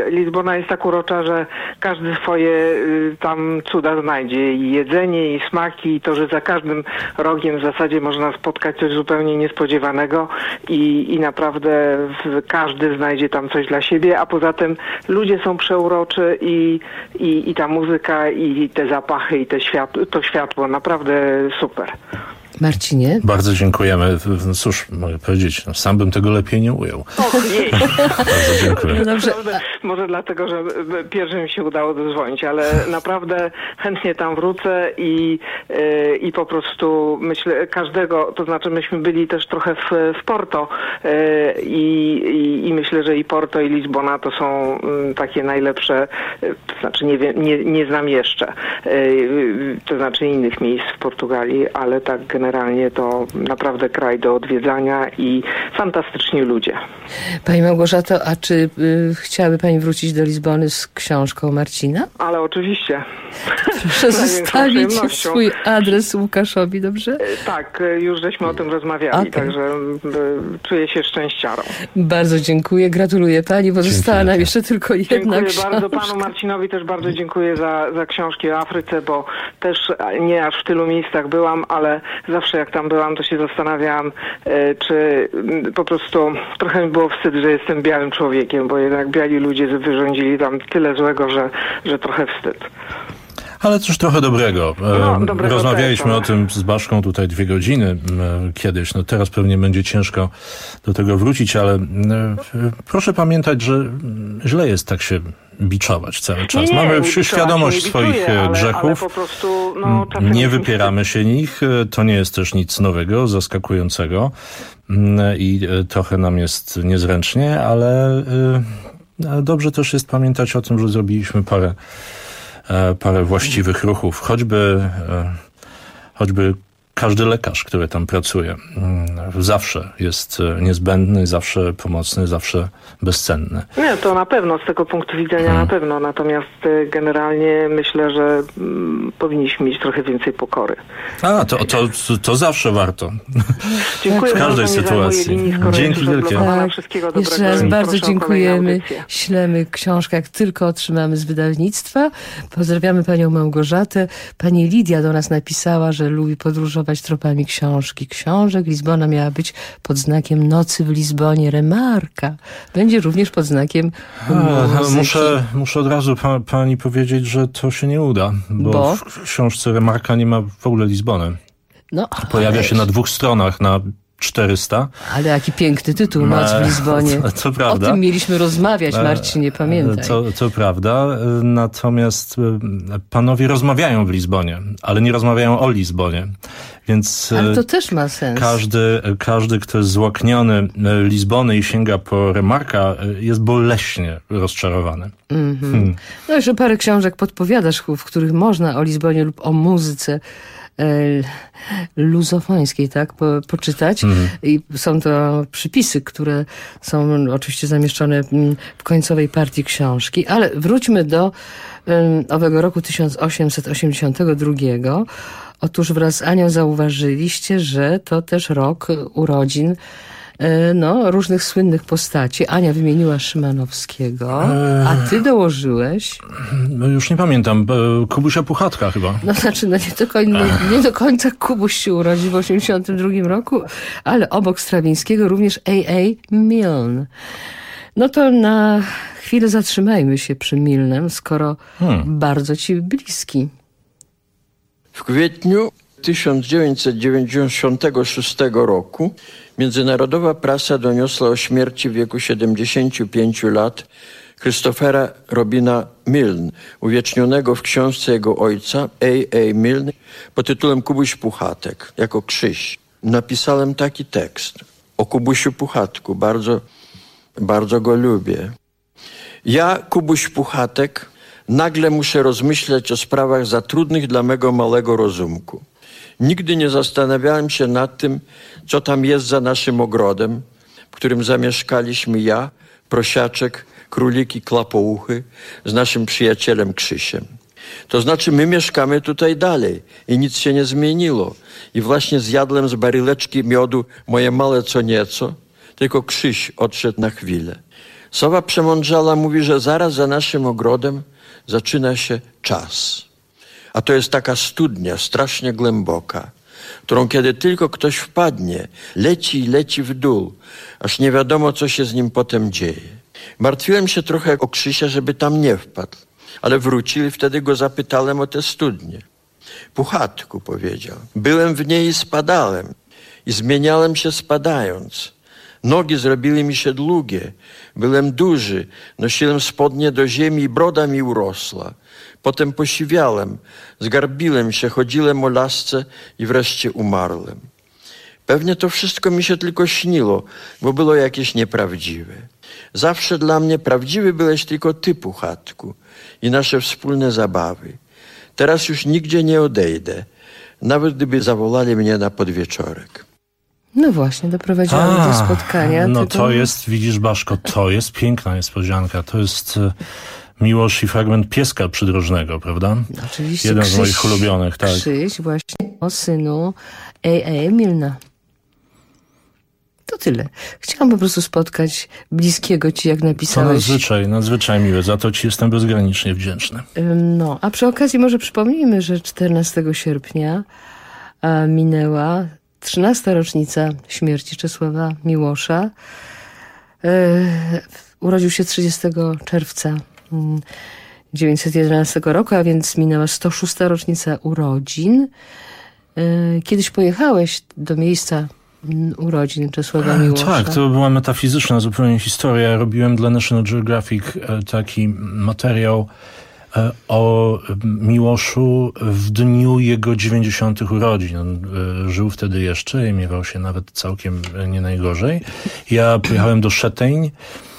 Lizbona jest tak urocza, że każdy swoje tam cuda znajdzie. I jedzenie, i smaki, i to, że za każdym rogiem w zasadzie można spotkać coś zupełnie niespodziewanego i naprawdę każdy znajdzie tam coś dla siebie, a poza tym ludzie są przeuroczy i ta muzyka, i te zapachy, i to światło. Naprawdę super. Marcinie? Bardzo dziękujemy. Cóż, mogę powiedzieć, sam bym tego lepiej nie ujął. Bardzo dziękuję. No dobrze. Może dlatego, że pierwszy mi się udało dozwonić, ale naprawdę chętnie tam wrócę i po prostu myślę każdego, to znaczy myśmy byli też trochę w Porto i myślę, że i Porto, i Lizbona to są takie najlepsze, to znaczy nie wiem, nie znam jeszcze, to znaczy innych miejsc w Portugalii, ale tak generalnie to naprawdę kraj do odwiedzania i fantastyczni ludzie. Pani Małgorzato, a czy chciałaby Pani wrócić do Lizbony z książką Marcina? Ale oczywiście. Proszę zostawić swój adres Łukaszowi, dobrze? Tak, już żeśmy o tym rozmawiali, także czuję się szczęściarą. Bardzo dziękuję, gratuluję Pani, bo została nam jeszcze tylko jedna książka. Dziękuję bardzo Panu Marcinowi, też bardzo dziękuję za książki o Afryce, bo też nie aż w tylu miejscach byłam, ale zawsze jak tam byłam, to się zastanawiałam, czy po prostu trochę mi było wstyd, że jestem białym człowiekiem, bo jednak biali ludzie wyrządzili tam tyle złego, że trochę wstyd. Ale też trochę dobrego. Rozmawialiśmy o tym z Baszką tutaj 2 godziny kiedyś. No teraz pewnie będzie ciężko do tego wrócić, ale proszę pamiętać, że źle jest tak się biczować cały czas. Mamy świadomość swoich grzechów. Ale po prostu, nie wypieramy się nich. To nie jest też nic nowego, zaskakującego i trochę nam jest niezręcznie, ale dobrze też jest pamiętać o tym, że zrobiliśmy parę właściwych ruchów, choćby każdy lekarz, który tam pracuje, zawsze jest niezbędny, zawsze pomocny, zawsze bezcenny. Nie, to na pewno, z tego punktu widzenia na pewno, natomiast generalnie myślę, że powinniśmy mieć trochę więcej pokory. To zawsze warto. Dziękuję w każdej sytuacji. Dzięki wielkie. Jeszcze raz bardzo dziękujemy. Ślemy książkę, jak tylko otrzymamy z wydawnictwa. Pozdrawiamy Panią Małgorzatę. Pani Lidia do nas napisała, że lubi podróżować tropami książek. Lizbona miała być pod znakiem Nocy w Lizbonie. Remarka. Będzie również pod znakiem Muszę od razu pani powiedzieć, że to się nie uda, bo w książce Remarka nie ma w ogóle Lizbony. Pojawia się na 2 stronach, na 400. Ale jaki piękny tytuł, Noc w Lizbonie. To prawda. O tym mieliśmy rozmawiać, Marcin, nie pamiętaj. To prawda, natomiast panowie rozmawiają w Lizbonie, ale nie rozmawiają o Lizbonie. Więc ale to też ma sens. Każdy, kto jest złakniony Lizbony i sięga po Remarka, jest boleśnie rozczarowany. No jeszcze parę książek podpowiadasz, w których można o Lizbonie lub o muzyce luzofońskiej, tak, poczytać. I są to przypisy, które są oczywiście zamieszczone w końcowej partii książki. Ale wróćmy do owego roku 1882. Otóż wraz z Anią zauważyliście, że to też rok urodzin różnych słynnych postaci. Ania wymieniła Szymanowskiego, a ty dołożyłeś... Już nie pamiętam, Kubusia Puchatka chyba. Nie do końca Kubuś się urodził w 1982 roku, ale obok Strawińskiego również A.A. Milne. No to na chwilę zatrzymajmy się przy Milnem, skoro bardzo ci bliski. W kwietniu 1996 roku międzynarodowa prasa doniosła o śmierci w wieku 75 lat Christophera Robina Milne, uwiecznionego w książce jego ojca A.A. Milne pod tytułem Kubuś Puchatek, jako Krzyś. Napisałem taki tekst o Kubusiu Puchatku, bardzo, bardzo go lubię. Ja, Kubuś Puchatek, nagle muszę rozmyślać o sprawach za trudnych dla mego małego rozumku. Nigdy nie zastanawiałem się nad tym, co tam jest za naszym ogrodem, w którym zamieszkaliśmy ja, Prosiaczek, Króliki, Klapouchy z naszym przyjacielem Krzysiem. To znaczy my mieszkamy tutaj dalej i nic się nie zmieniło. I właśnie zjadłem z baryleczki miodu moje małe co nieco, tylko Krzyś odszedł na chwilę. Sowa przemądrzała mówi, że zaraz za naszym ogrodem zaczyna się czas. A to jest taka studnia, strasznie głęboka, którą kiedy tylko ktoś wpadnie, leci i leci w dół, aż nie wiadomo, co się z nim potem dzieje. Martwiłem się trochę o Krzysia, żeby tam nie wpadł, ale wrócił i wtedy go zapytałem o tę studnię. Puchatku, powiedział, byłem w niej i spadałem i zmieniałem się spadając. Nogi zrobiły mi się długie, byłem duży, nosiłem spodnie do ziemi i broda mi urosła. Potem posiwiałem, zgarbiłem się, chodziłem o lasce i wreszcie umarłem. Pewnie to wszystko mi się tylko śniło, bo było jakieś nieprawdziwe. Zawsze dla mnie prawdziwy byłeś tylko ty, Puchatku, i nasze wspólne zabawy. Teraz już nigdzie nie odejdę, nawet gdyby zawołali mnie na podwieczorek. No właśnie, doprowadziłam do spotkania. No to jest, widzisz, Baszko, to jest piękna niespodzianka. To jest miłość i fragment Pieska Przydrożnego, prawda? Oczywiście. Jeden z moich ulubionych, tak. Krzyś właśnie o synu A.A. Milna. To tyle. Chciałam po prostu spotkać bliskiego ci, jak napisałeś. To nadzwyczaj miłe. Za to ci jestem bezgranicznie wdzięczny. No, a przy okazji może przypomnijmy, że 14 sierpnia minęła 13. rocznica śmierci Czesława Miłosza. Urodził się 30 czerwca 1911 roku, a więc minęła 106. rocznica urodzin. Kiedyś pojechałeś do miejsca urodzin Czesława Miłosza. Tak, to była metafizyczna zupełnie historia. Ja robiłem dla National Geographic taki materiał o Miłoszu w dniu jego 90. urodzin. On żył wtedy jeszcze i miewał się nawet całkiem nie najgorzej. Ja pojechałem do Szetyń,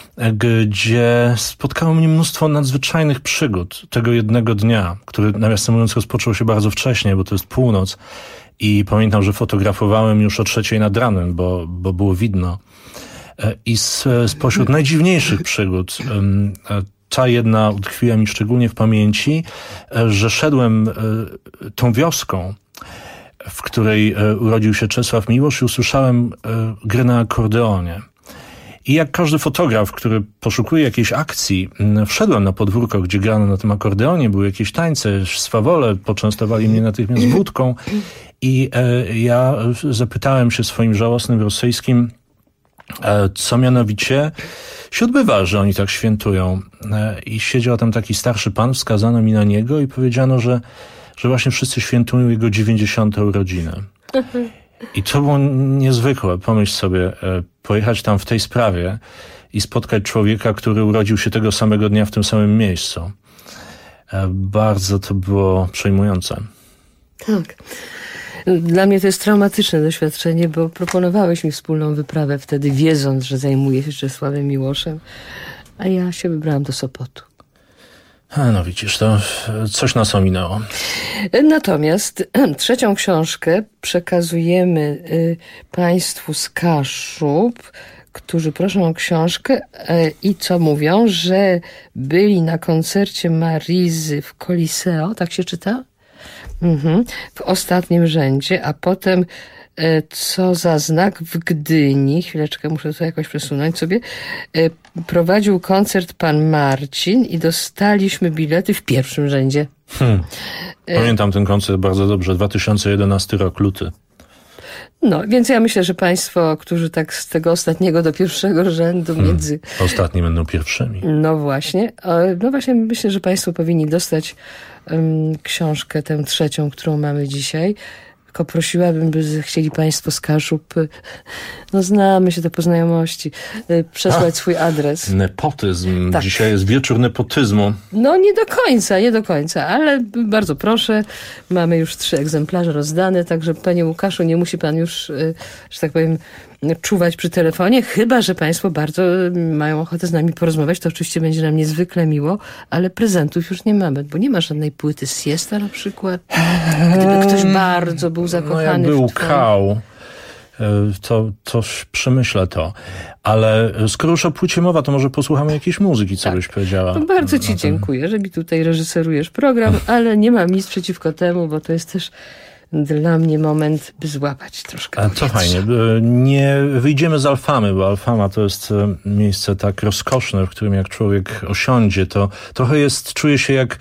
gdzie spotkało mnie mnóstwo nadzwyczajnych przygód tego jednego dnia, który, nawiasem mówiąc, rozpoczął się bardzo wcześnie, bo to jest północ. I pamiętam, że fotografowałem już o 3:00 nad ranem, bo było widno. I spośród najdziwniejszych przygód, ta jedna utkwiła mi szczególnie w pamięci, że szedłem tą wioską, w której urodził się Czesław Miłosz, i usłyszałem grę na akordeonie. I jak każdy fotograf, który poszukuje jakiejś akcji, wszedłem na podwórko, gdzie grano na tym akordeonie, były jakieś tańce, swawole, poczęstowali mnie natychmiast wódką i ja zapytałem się swoim żałosnym rosyjskim, co mianowicie się odbywa, że oni tak świętują. I siedział tam taki starszy pan, wskazano mi na niego i powiedziano, że właśnie wszyscy świętują jego 90. urodziny. I to było niezwykłe. Pomyśl sobie, pojechać tam w tej sprawie i spotkać człowieka, który urodził się tego samego dnia w tym samym miejscu. Bardzo to było przejmujące. Tak. Dla mnie to jest traumatyczne doświadczenie, bo proponowałeś mi wspólną wyprawę wtedy, wiedząc, że zajmuję się Czesławem Miłoszem, a ja się wybrałam do Sopotu. No widzisz, to coś nas ominęło. Natomiast 3. książkę przekazujemy Państwu z Kaszub, którzy proszą o książkę i co mówią, że byli na koncercie Marizy w Coliseo, tak się czyta? W ostatnim rzędzie, a potem co za znak w Gdyni, chwileczkę, muszę to jakoś przesunąć sobie, prowadził koncert pan Marcin i dostaliśmy bilety w pierwszym rzędzie. Pamiętam ten koncert bardzo dobrze, 2011 rok, luty. No, więc ja myślę, że Państwo, którzy tak z tego ostatniego do pierwszego rzędu między... Ostatni będą pierwszymi. No właśnie myślę, że Państwo powinni dostać książkę, tę 3., którą mamy dzisiaj. Tylko prosiłabym, by chcieli Państwo z Kaszub, no znamy się, to po znajomości, przesłać swój adres. Nepotyzm. Tak. Dzisiaj jest wieczór nepotyzmu. No nie do końca, ale bardzo proszę. Mamy już 3 egzemplarze rozdane, także Panie Łukaszu, nie musi Pan już, że tak powiem, czuwać przy telefonie, chyba że Państwo bardzo mają ochotę z nami porozmawiać, to oczywiście będzie nam niezwykle miło, ale prezentów już nie mamy, bo nie ma żadnej płyty Siesta na przykład. Gdyby ktoś bardzo był zakochany jak był w twoim... Kał, to przemyślę to. Ale skoro już o płycie mowa, to może posłuchamy jakiejś muzyki, co byś powiedziała. To bardzo Ci dziękuję, że mi tutaj reżyserujesz program, ale nie mam nic przeciwko temu, bo to jest też dla mnie moment, by złapać troszkę powietrza. To fajnie. Nie wyjdziemy z Alfamy, bo Alfama to jest miejsce tak rozkoszne, w którym jak człowiek osiądzie, to trochę czuje się jak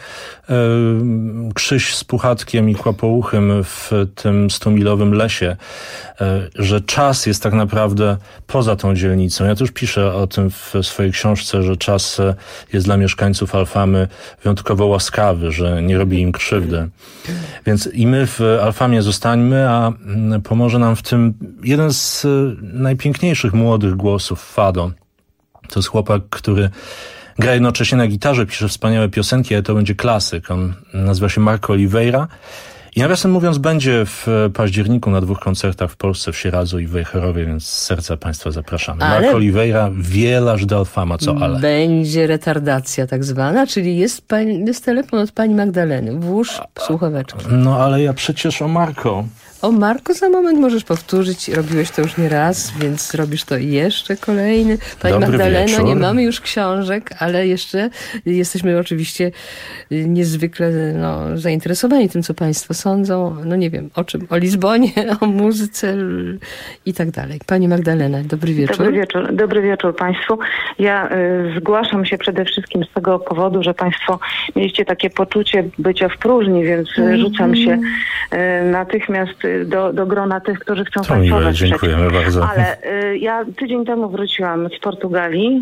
Krzyś z Puchatkiem i Kłapouchym w tym 100-milowym lesie, że czas jest tak naprawdę poza tą dzielnicą. Ja też piszę o tym w swojej książce, że czas jest dla mieszkańców Alfamy wyjątkowo łaskawy, że nie robi im krzywdy. Więc i my w Alfamie zostańmy, a pomoże nam w tym jeden z najpiękniejszych młodych głosów, Fado. To jest chłopak, który gra jednocześnie na gitarze, pisze wspaniałe piosenki, ale to będzie klasyk. On nazywa się Marco Oliveira. I nawiasem mówiąc, będzie w październiku na 2 koncertach w Polsce, w Sieradzu i w Wejherowie, więc z serca Państwa zapraszamy. Marco Oliveira, Wielarz de Alfama, co ale? Będzie retardacja tak zwana, czyli jest telefon od pani Magdaleny. Włóż słuchaweczki. No ale ja przecież o Marco. O Marco za moment możesz powtórzyć. Robiłeś to już nie raz, więc robisz to jeszcze kolejny. Pani Dobry Magdaleno, wieczór. nie mamy już książek, ale jeszcze jesteśmy oczywiście niezwykle zainteresowani tym, co państwo sądzą. No nie wiem, o czym? O Lizbonie, o muzyce i tak dalej. Pani Magdalena, dobry wieczór. Dobry wieczór państwu. Ja zgłaszam się przede wszystkim z tego powodu, że państwo mieliście takie poczucie bycia w próżni, więc rzucam się natychmiast do grona tych, którzy chcą państwo wesprzeć. Dziękujemy bardzo. Ale ja tydzień temu wróciłam z Portugalii,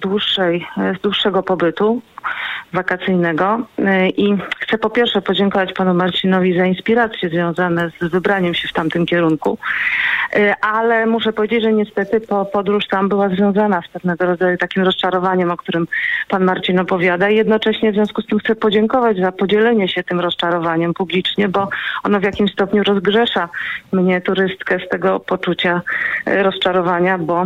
z dłuższego pobytu wakacyjnego i chcę po pierwsze podziękować panu Marcinowi za inspiracje związane z wybraniem się w tamtym kierunku, ale muszę powiedzieć, że niestety podróż tam była związana z pewnego rodzaju takim rozczarowaniem, o którym pan Marcin opowiada i jednocześnie w związku z tym chcę podziękować za podzielenie się tym rozczarowaniem publicznie, bo ono w jakimś stopniu rozgrzesza mnie, turystkę, z tego poczucia rozczarowania, bo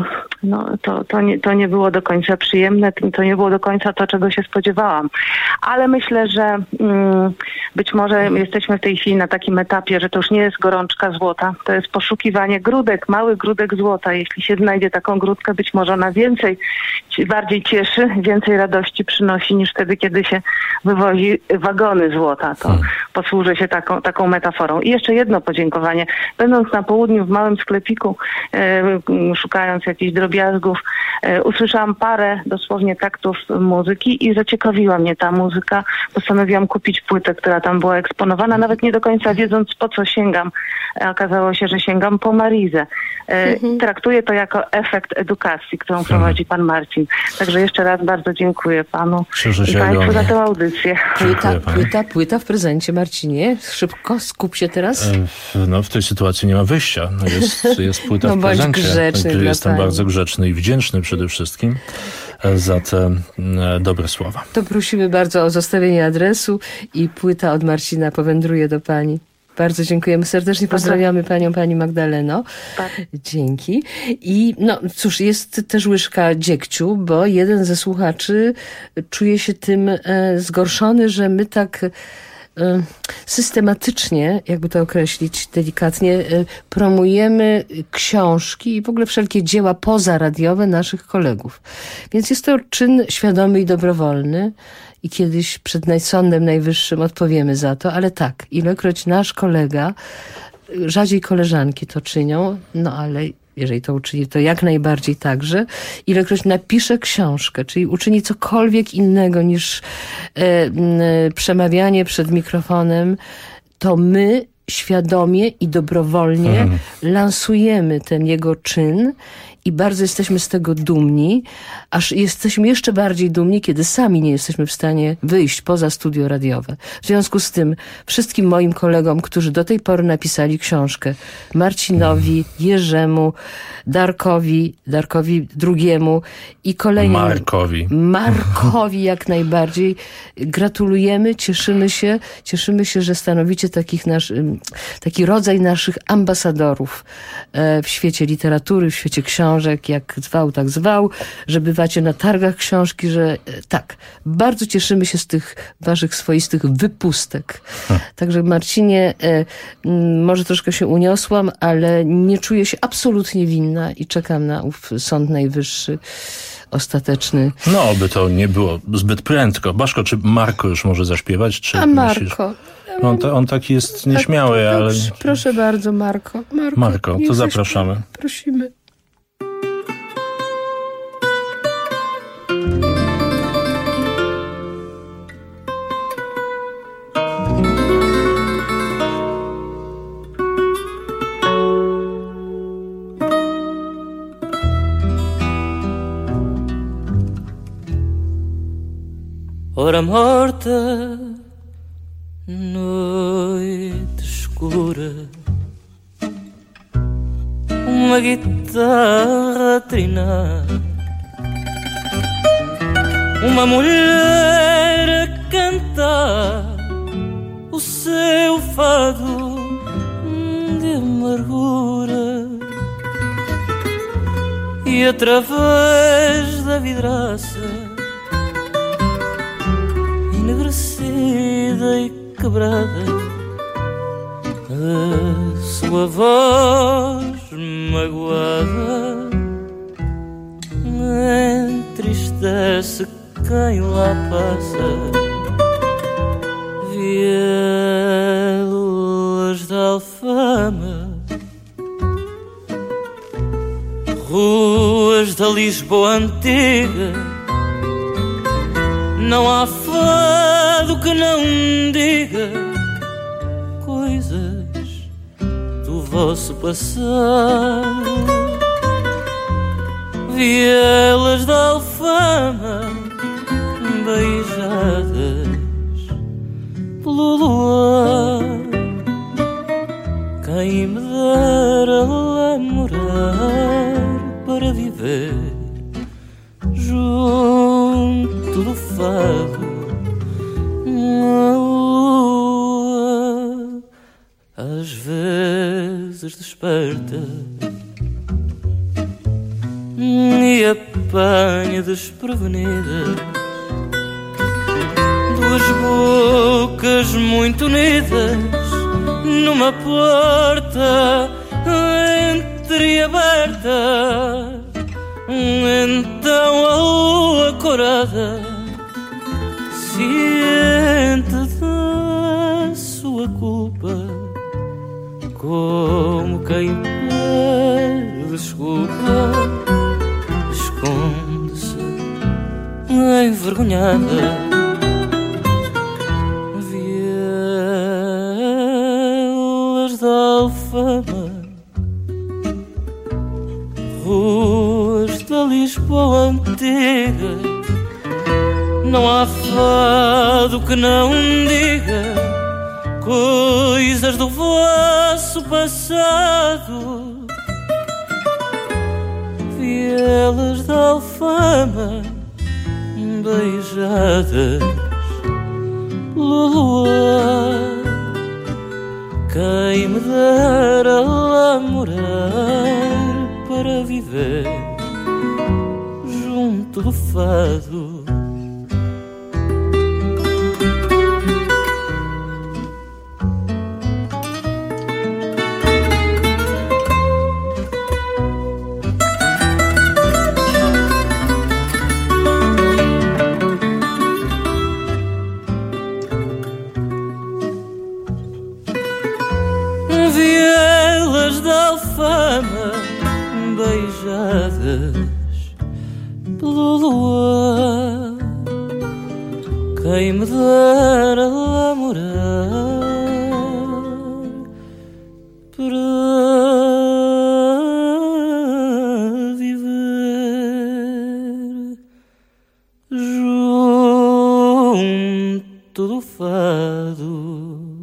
to nie było do końca przyjemne, to nie było do końca to, czego się spodziewałam. Ale myślę, że być może jesteśmy w tej chwili na takim etapie, że to już nie jest gorączka złota, to jest poszukiwanie grudek, mały grudek złota. Jeśli się znajdzie taką grudkę, być może ona bardziej cieszy, więcej radości przynosi niż wtedy, kiedy się wywozi wagony złota. To posłużę się taką metaforą. I jeszcze jedno podziękowanie. Będąc na południu w małym sklepiku, szukając jakichś drobiazgów, usłyszałam parę dosłownie taktów muzyki i zaciekawiła mnie ta muzyka. Postanowiłam kupić płytę, która tam była eksponowana, nawet nie do końca wiedząc, po co sięgam. Okazało się, że sięgam po Marizę. Traktuję to jako efekt edukacji, którą prowadzi pan Marcin. Także jeszcze raz bardzo dziękuję panu i państwu za tę audycję. Płyta w prezencie, Marcinie. Szybko, skup się teraz. W tej sytuacji nie ma wyjścia. Jest płyta w prezencie. Jestem bardzo grzeczny i wdzięczny przede wszystkim za te dobre słowa. To prosimy bardzo o zostawienie adresu i płyta od Marcina powędruje do pani. Bardzo dziękujemy serdecznie, pozdrawiamy panią, pani Magdaleno. Tak. Dzięki. I cóż, jest też łyżka dziegciu, bo jeden ze słuchaczy czuje się tym zgorszony, że my tak systematycznie, jakby to określić delikatnie, promujemy książki i w ogóle wszelkie dzieła pozaradiowe naszych kolegów. Więc jest to czyn świadomy i dobrowolny i kiedyś przed Sądem Najwyższym odpowiemy za to, ale tak, ilekroć nasz kolega, rzadziej koleżanki to czynią, ale jeżeli to uczyni, to jak najbardziej także. Ilekroć napisze książkę, czyli uczyni cokolwiek innego niż przemawianie przed mikrofonem, to my świadomie i dobrowolnie lansujemy ten jego czyn i bardzo jesteśmy z tego dumni, aż jesteśmy jeszcze bardziej dumni, kiedy sami nie jesteśmy w stanie wyjść poza studio radiowe. W związku z tym wszystkim moim kolegom, którzy do tej pory napisali książkę, Marcinowi, Jerzemu, Darkowi drugiemu i kolejnym Markowi jak najbardziej gratulujemy, cieszymy się, że stanowicie taki rodzaj naszych ambasadorów w świecie literatury, w świecie książek, jak zwał, tak zwał, że bywacie na targach książki, że tak, bardzo cieszymy się z tych waszych swoistych wypustek. Także Marcinie, może troszkę się uniosłam, ale nie czuję się absolutnie winna i czekam na ów Sąd Najwyższy ostateczny. Oby to nie było zbyt prędko. Baszko, czy Marko już może zaśpiewać? Czy Marko... On taki jest nieśmiały, ale... Proszę bardzo, Marko, to zapraszamy. Prosimy. Ora morta, noite escura, uma guitarra a trinar, uma mulher a cantar o seu fado de amargura, e através da vidraça enegrecida e quebrada, a sua voz magoada entristece quem lá passa. Vielas da Alfama, ruas da Lisboa antiga, não há fado que não diga coisas do vosso passado. Vielas da Alfama, beijadas pelo luar, quem me dera lá morar para viver junto do fado. A lua às vezes desperta e apanha desprevenida duas bocas muito unidas numa porta entreaberta. Então a lua corada, ciente da sua culpa, como quem pede desculpa, esconde-se envergonhada. Vielas da Alfama, ruas da Lisboa antiga, não há fado que não diga coisas do vosso passado. Vielas da Alfama, beijadas pelo luar, quem me dera lá morar para viver junto do fado. Vielas da Alfama, beijadas pelo luar, quem me dera lá morar para viver junto do fado.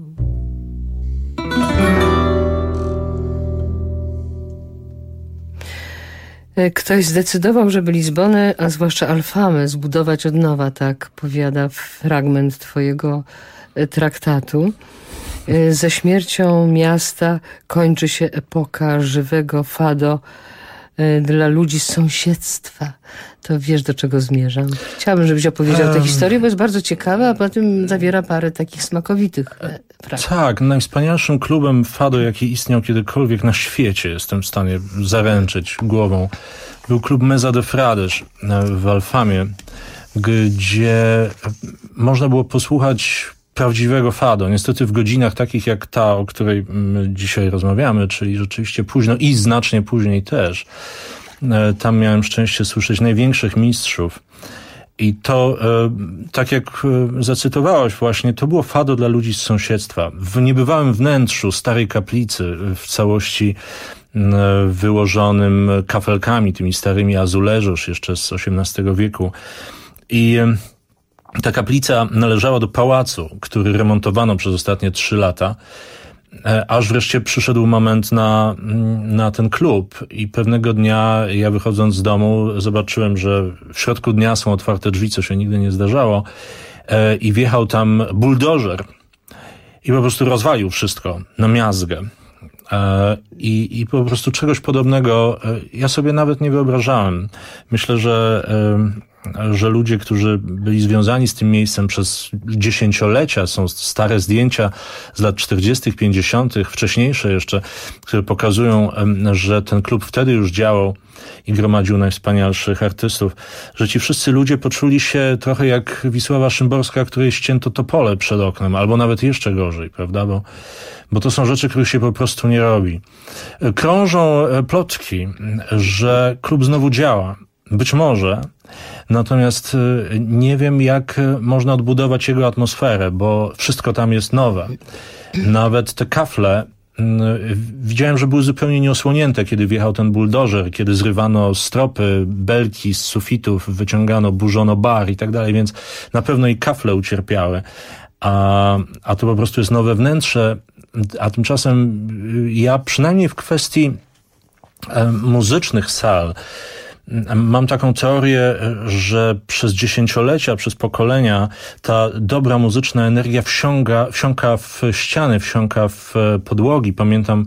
Ktoś zdecydował, żeby Lizbonę, a zwłaszcza Alfamę, zbudować od nowa, tak powiada fragment twojego traktatu. Ze śmiercią miasta kończy się epoka żywego fado dla ludzi z sąsiedztwa. To wiesz, do czego zmierzam. Chciałabym, żebyś opowiedział tę historię, bo jest bardzo ciekawa, a poza tym zawiera parę takich smakowitych praw. Tak, najwspanialszym klubem fado, jaki istniał kiedykolwiek na świecie, jestem w stanie zaręczyć głową, był klub Mesa de Frades w Alfamie, gdzie można było posłuchać prawdziwego fado. Niestety w godzinach takich jak ta, o której dzisiaj rozmawiamy, czyli rzeczywiście późno i znacznie później też, tam miałem szczęście słyszeć największych mistrzów. I to, tak jak zacytowałaś właśnie, to było fado dla ludzi z sąsiedztwa. W niebywałym wnętrzu starej kaplicy, w całości wyłożonym kafelkami, tymi starymi azuleżos jeszcze z XVIII wieku. I ta kaplica należała do pałacu, który remontowano przez ostatnie 3 lata. Aż wreszcie przyszedł moment na ten klub i pewnego dnia ja wychodząc z domu zobaczyłem, że w środku dnia są otwarte drzwi, co się nigdy nie zdarzało, i wjechał tam buldożer i po prostu rozwalił wszystko na miazgę. I po prostu czegoś podobnego ja sobie nawet nie wyobrażałem. Myślę, że ludzie, którzy byli związani z tym miejscem przez dziesięciolecia, są stare zdjęcia z lat 40., 50., wcześniejsze jeszcze, które pokazują, że ten klub wtedy już działał i gromadził najwspanialszych artystów, że ci wszyscy ludzie poczuli się trochę jak Wisława Szymborska, której ścięto topole przed oknem, albo nawet jeszcze gorzej, prawda? Bo to są rzeczy, których się po prostu nie robi. Krążą plotki, że klub znowu działa. Być może. Natomiast nie wiem, jak można odbudować jego atmosferę, bo wszystko tam jest nowe. Nawet te kafle widziałem, że były zupełnie nieosłonięte, kiedy wjechał ten buldożer, kiedy zrywano stropy, belki z sufitów, wyciągano, burzono bar i tak dalej, więc na pewno i kafle ucierpiały. A to po prostu jest nowe wnętrze, a tymczasem ja przynajmniej w kwestii muzycznych sal mam taką teorię, że przez dziesięciolecia, przez pokolenia ta dobra muzyczna energia wsiąka w ściany, wsiąka w podłogi. Pamiętam,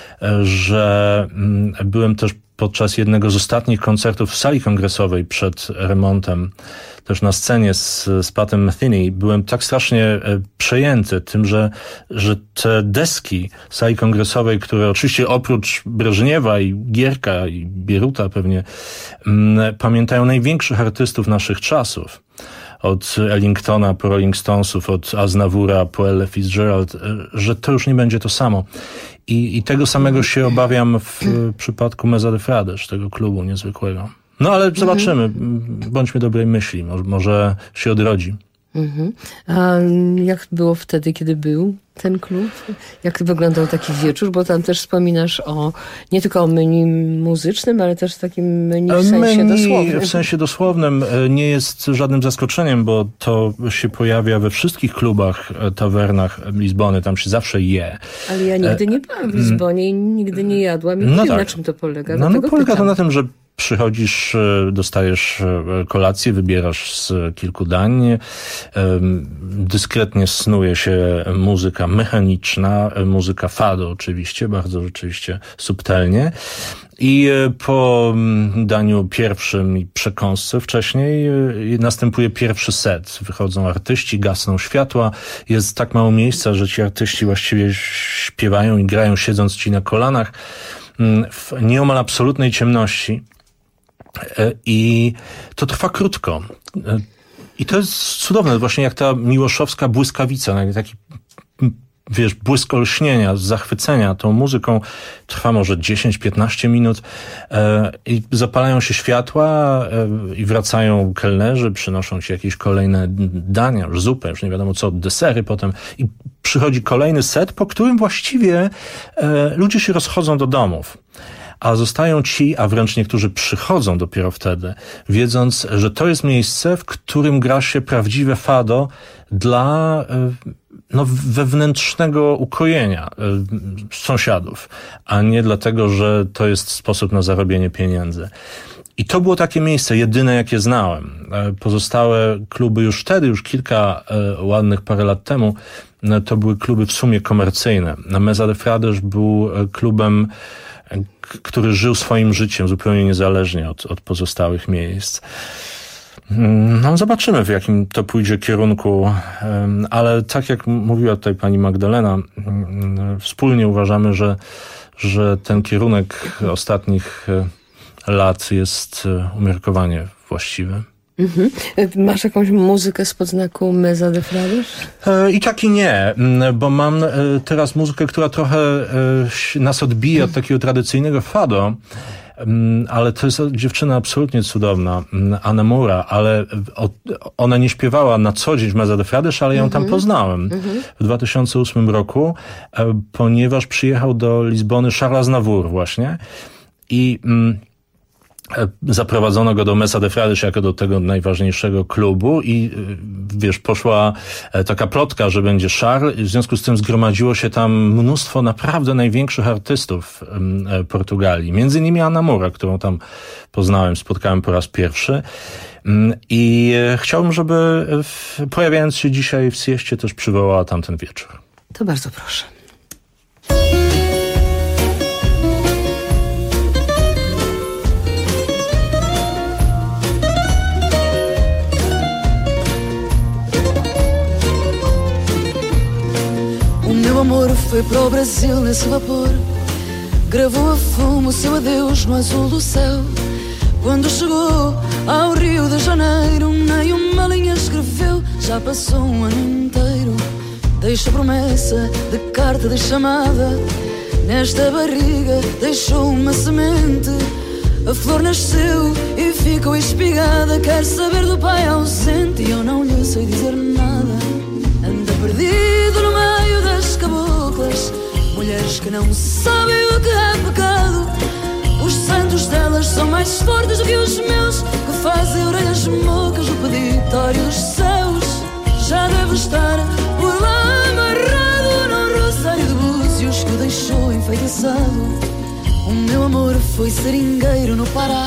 że byłem też podczas jednego z ostatnich koncertów w sali kongresowej przed remontem, też na scenie z Patem Metheny. Byłem tak strasznie przejęty tym, że te deski sali kongresowej, które oczywiście oprócz Breżniewa i Gierka i Bieruta pewnie pamiętają największych artystów naszych czasów. Od Ellingtona po Rolling Stonesów, od Aznavoura po Ella Fitzgerald, że to już nie będzie to samo. I tego samego się obawiam w przypadku Mesa de Frades, tego klubu niezwykłego. No ale zobaczymy. Bądźmy dobrej myśli. Może się odrodzi. A jak było wtedy, kiedy był ten klub? Jak wyglądał taki wieczór? Bo tam też wspominasz nie tylko o menu muzycznym, ale też takim menu w sensie dosłownym. W sensie dosłownym nie jest żadnym zaskoczeniem, bo to się pojawia we wszystkich klubach, tawernach Lizbony. Tam się zawsze je. Ale ja nigdy nie byłam w Lizbonie i nigdy nie jadłam. I nie wiem, na czym to polega. Polega to na tym, że przychodzisz, dostajesz kolację, wybierasz z kilku dań. Dyskretnie snuje się muzyka mechaniczna, muzyka fado oczywiście, bardzo rzeczywiście subtelnie. I po daniu pierwszym i przekąsce wcześniej następuje pierwszy set. Wychodzą artyści, gasną światła. Jest tak mało miejsca, że ci artyści właściwie śpiewają i grają siedząc ci na kolanach w nieomal absolutnej ciemności. I to trwa krótko. I to jest cudowne, właśnie jak ta miłoszowska błyskawica, jak taki, błysk olśnienia, zachwycenia tą muzyką. Trwa może 10-15 minut i zapalają się światła i wracają kelnerzy, przynoszą ci jakieś kolejne dania, już zupę, już nie wiadomo co, desery potem. I przychodzi kolejny set, po którym właściwie ludzie się rozchodzą do domów. A zostają ci, a wręcz niektórzy przychodzą dopiero wtedy, wiedząc, że to jest miejsce, w którym gra się prawdziwe fado dla wewnętrznego ukojenia sąsiadów, a nie dlatego, że to jest sposób na zarobienie pieniędzy. I to było takie miejsce, jedyne jakie znałem. Pozostałe kluby już wtedy, już kilka ładnych parę lat temu, to były kluby w sumie komercyjne. Mesa de Frades był klubem, który żył swoim życiem zupełnie niezależnie od pozostałych miejsc. No, zobaczymy, w jakim to pójdzie kierunku, ale tak jak mówiła tutaj pani Magdalena, wspólnie uważamy, że ten kierunek ostatnich lat jest umiarkowanie właściwy. Masz jakąś muzykę spod znaku Mesa de Frares? I tak i nie, bo mam teraz muzykę, która trochę nas odbija od takiego tradycyjnego fado, ale to jest dziewczyna absolutnie cudowna, Anna Moura, ale ona nie śpiewała na co dzień w Mesa de Frares, ale ją tam poznałem w 2008 roku, ponieważ przyjechał do Lizbony Charles Aznavour właśnie i zaprowadzono go do Mesa de Frares jako do tego najważniejszego klubu i wiesz, poszła taka plotka, że będzie Charles i w związku z tym zgromadziło się tam mnóstwo naprawdę największych artystów Portugalii. Między innymi Anna Moura, którą tam poznałem, spotkałem po raz pierwszy. I chciałbym, żeby pojawiając się dzisiaj w Sieście też przywołała tamten wieczór. To bardzo proszę. O amor foi pro Brasil nesse vapor, gravou a fumo o seu adeus no azul do céu. Quando chegou ao Rio de Janeiro, nem uma linha escreveu, já passou um ano inteiro. Deixa promessa de carta de chamada, nesta barriga deixou uma semente. A flor nasceu e ficou espigada, quer saber do pai ausente e eu não lhe sei dizer nada. Anda perdido no meio das caboclas, mulheres que não sabem o que é pecado. Os santos delas são mais fortes do que os meus, que fazem orelhas mocas no peditório dos céus. Já deve estar por lá amarrado num rosário de búzios que o deixou enfeitiçado. O meu amor foi seringueiro no Pará,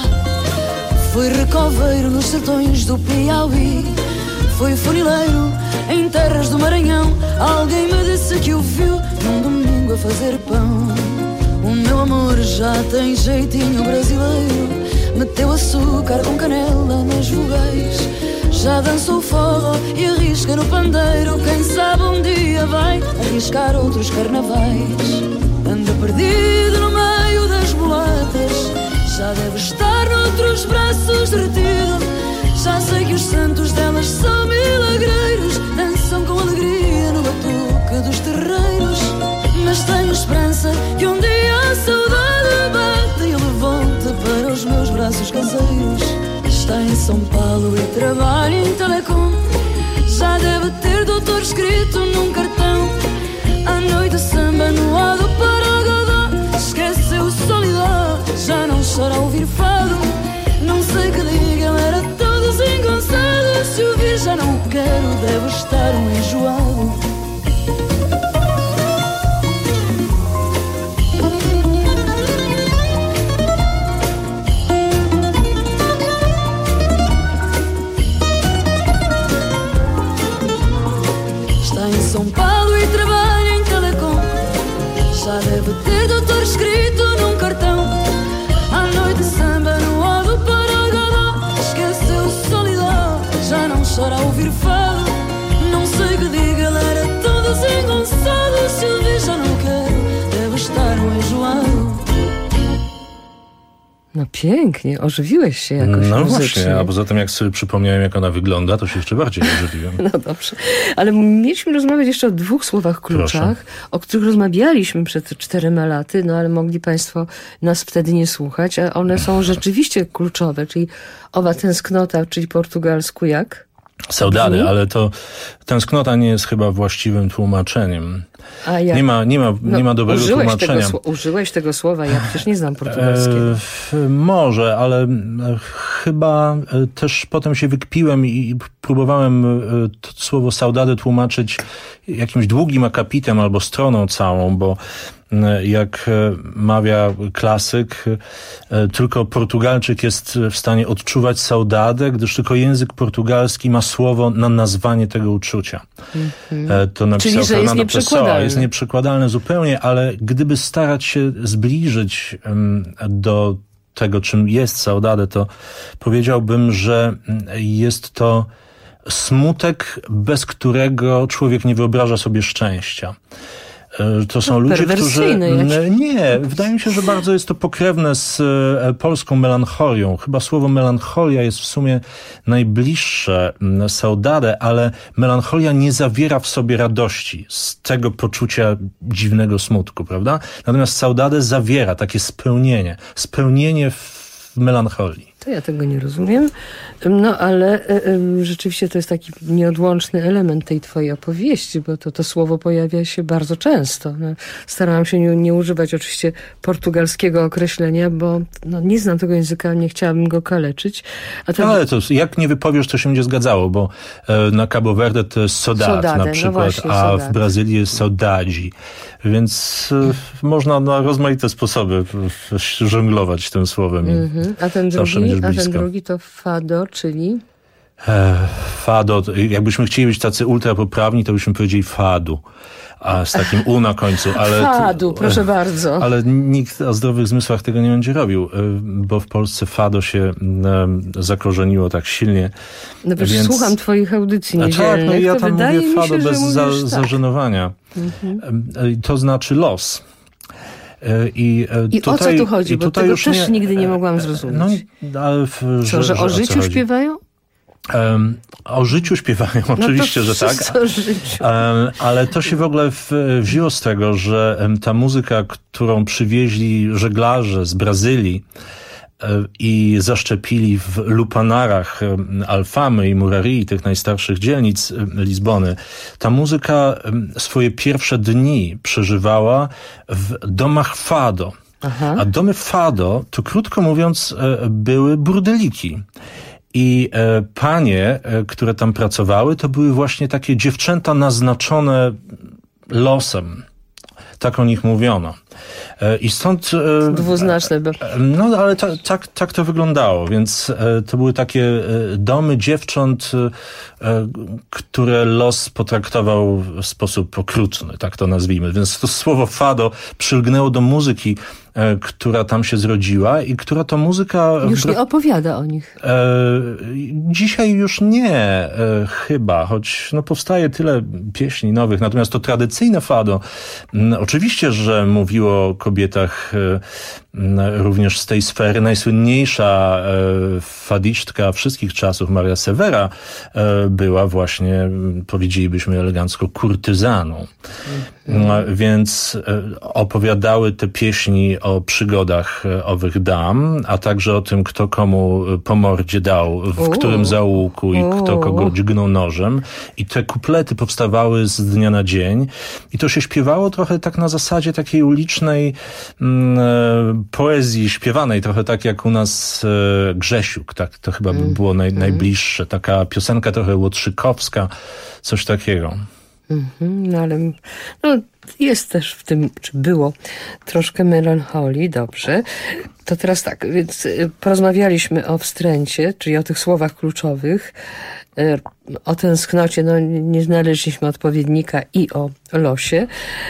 foi recoveiro nos sertões do Piauí, foi funileiro em terras do Maranhão. Alguém me disse que o viu num domingo a fazer pão. O meu amor já tem jeitinho brasileiro, meteu açúcar com canela nas vogais. Já dançou forró e arrisca no pandeiro, quem sabe um dia vai arriscar outros carnavais. Anda perdido no meio das mulatas, já deve estar noutros braços derretido. Já sei que os santos delas são milagreiros, dançam com alegria no batuque dos terreiros. Mas tenho esperança que um dia a saudade bate e ele volte para os meus braços caseiros. Está em São Paulo e trabalha em telecom, já deve ter doutor escrito num cartão. À noite samba no lado para o Godó, esqueceu solidão, já não chora ao ouvir fado. Não sei que diga, ele era todo desengonçado. Se o vir já não quero, deve estar um enjoado. São Paulo e trabalha em telecom, já deve ter doutor escrito num cartão. À noite samba no lado para o Godó, esqueceu solidão, já não chora ao ouvir fado. Não sei que diga, ele era todo desengonçado. Se o ver já não quero, deve estar um enjoado. No pięknie, ożywiłeś się jakoś No muzycznie. właśnie, a poza tym jak sobie przypomniałem, jak ona wygląda, to się jeszcze bardziej ożywiłem. No dobrze, ale mieliśmy rozmawiać jeszcze o 2 słowach kluczach, proszę, o których rozmawialiśmy przed 4 laty, no ale mogli państwo nas wtedy nie słuchać, a one są rzeczywiście kluczowe, czyli owa tęsknota, czyli po portugalsku jak? Saudade, ale to tęsknota nie jest chyba właściwym tłumaczeniem. A jak? Nie ma dobrego tłumaczenia. Użyłeś tego słowa, ja przecież nie znam portugalskiego. Może, ale chyba też potem się wykpiłem i próbowałem to słowo saudade tłumaczyć jakimś długim akapitem albo stroną całą, bo jak mawia klasyk, tylko Portugalczyk jest w stanie odczuwać saudade, gdyż tylko język portugalski ma słowo na nazwanie tego uczucia. To napisał czyli, że Fernando jest Pessoa. Jest nieprzekładalne zupełnie, ale gdyby starać się zbliżyć do tego, czym jest saudade, to powiedziałbym, że jest to smutek, bez którego człowiek nie wyobraża sobie szczęścia. To są ludzie, którzy... Nie, wydaje mi się, że bardzo jest to pokrewne z polską melancholią. Chyba słowo melancholia jest w sumie najbliższe saudade, ale melancholia nie zawiera w sobie radości z tego poczucia dziwnego smutku, prawda? Natomiast saudade zawiera takie spełnienie w melancholii. To ja tego nie rozumiem, no ale rzeczywiście to jest taki nieodłączny element tej twojej opowieści, bo to słowo pojawia się bardzo często. No, starałam się nie używać oczywiście portugalskiego określenia, bo nie znam tego języka, nie chciałabym go kaleczyć. Ale to jak nie wypowiesz, to się będzie zgadzało, bo na Cabo Verde to jest saudade na przykład, właśnie, a w Brazylii jest saudade. Więc można na rozmaite sposoby żonglować tym słowem. A ten drugi to fado, czyli? Fado, jakbyśmy chcieli być tacy ultrapoprawni, to byśmy powiedzieli fadu. A z takim u na końcu. Ale fadu, proszę bardzo. Ale nikt o zdrowych zmysłach tego nie będzie robił, bo w Polsce fado się zakorzeniło tak silnie. No wiesz, więc... słucham twoich audycji niedzielnych. Tak, ja tam mówię fado bez zażenowania. To znaczy los. I tutaj, o co tu chodzi? Bo tego już też nigdy nie mogłam zrozumieć. Że o życiu śpiewają? O życiu śpiewają, oczywiście, że tak. Ale to się w ogóle wzięło z tego, że ta muzyka, którą przywieźli żeglarze z Brazylii i zaszczepili w lupanarach Alfamy i Murarii, tych najstarszych dzielnic Lizbony, ta muzyka swoje pierwsze dni przeżywała w domach fado. Aha. A domy fado, to krótko mówiąc, były burdeliki. I panie, które tam pracowały, to były właśnie takie dziewczęta naznaczone losem. Tak o nich mówiono. I stąd... Dwuznaczne. No, ale tak to wyglądało. Więc to były takie domy dziewcząt, które los potraktował w sposób okrutny, tak to nazwijmy. Więc to słowo fado przylgnęło do muzyki, która tam się zrodziła i która to muzyka... Już nie opowiada o nich. Dzisiaj już nie, chyba, choć powstaje tyle pieśni nowych. Natomiast to tradycyjne fado, oczywiście, że mówiło o kobietach również z tej sfery. Najsłynniejsza fadisztka wszystkich czasów, Maria Severa, była właśnie, powiedzielibyśmy elegancko, kurtyzaną. Więc opowiadały te pieśni o przygodach owych dam, a także o tym, kto komu po mordzie dał, w którym zaułku i kto kogo dźgnął nożem. I te kuplety powstawały z dnia na dzień. I to się śpiewało trochę tak na zasadzie takiej ulicznej poezji śpiewanej, trochę tak jak u nas Grzesiuk, tak to chyba by było najbliższe. Taka piosenka trochę łotrzykowska, coś takiego. No ale jest też w tym, czy było troszkę melancholii, dobrze. To teraz tak, więc porozmawialiśmy o wstręcie, czyli o tych słowach kluczowych, o tęsknocie, nie znaleźliśmy odpowiednika i o losie.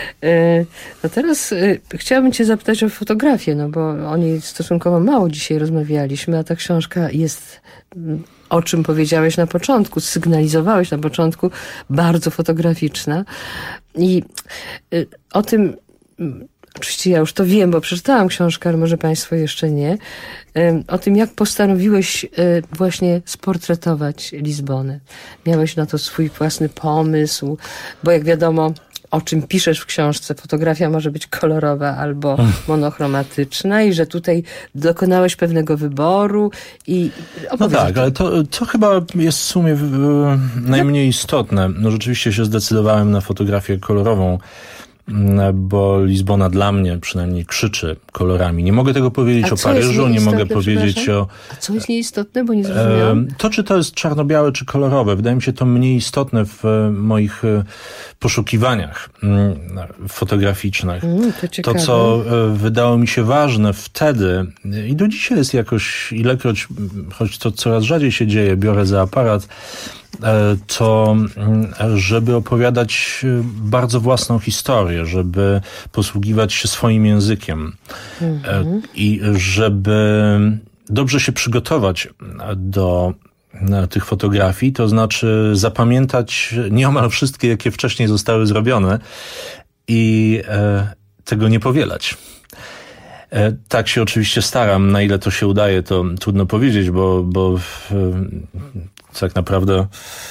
No teraz chciałabym cię zapytać o fotografię, bo o niej stosunkowo mało dzisiaj rozmawialiśmy, a ta książka jest, o czym powiedziałeś na początku, sygnalizowałeś na początku, bardzo fotograficzna. I o tym, oczywiście ja już to wiem, bo przeczytałam książkę, ale może państwo jeszcze nie, o tym, jak postanowiłeś właśnie sportretować Lizbonę. Miałeś na to swój własny pomysł, bo jak wiadomo, o czym piszesz w książce, fotografia może być kolorowa albo monochromatyczna i że tutaj dokonałeś pewnego wyboru i no tak, ale to chyba jest w sumie najmniej istotne. Rzeczywiście się zdecydowałem na fotografię kolorową, bo Lizbona dla mnie przynajmniej krzyczy kolorami. Nie mogę tego powiedzieć o Paryżu, nie mogę powiedzieć o... A co jest nieistotne, bo nie zrozumiałam? To, czy to jest czarno-białe, czy kolorowe. Wydaje mi się to mniej istotne w moich poszukiwaniach fotograficznych. To, co wydało mi się ważne wtedy i do dzisiaj jest jakoś, ilekroć, choć to coraz rzadziej się dzieje, biorę za aparat, to żeby opowiadać bardzo własną historię, żeby posługiwać się swoim językiem i żeby dobrze się przygotować do tych fotografii, to znaczy zapamiętać nieomal wszystkie, jakie wcześniej zostały zrobione i tego nie powielać. Tak się oczywiście staram. Na ile to się udaje, to trudno powiedzieć, bo tak naprawdę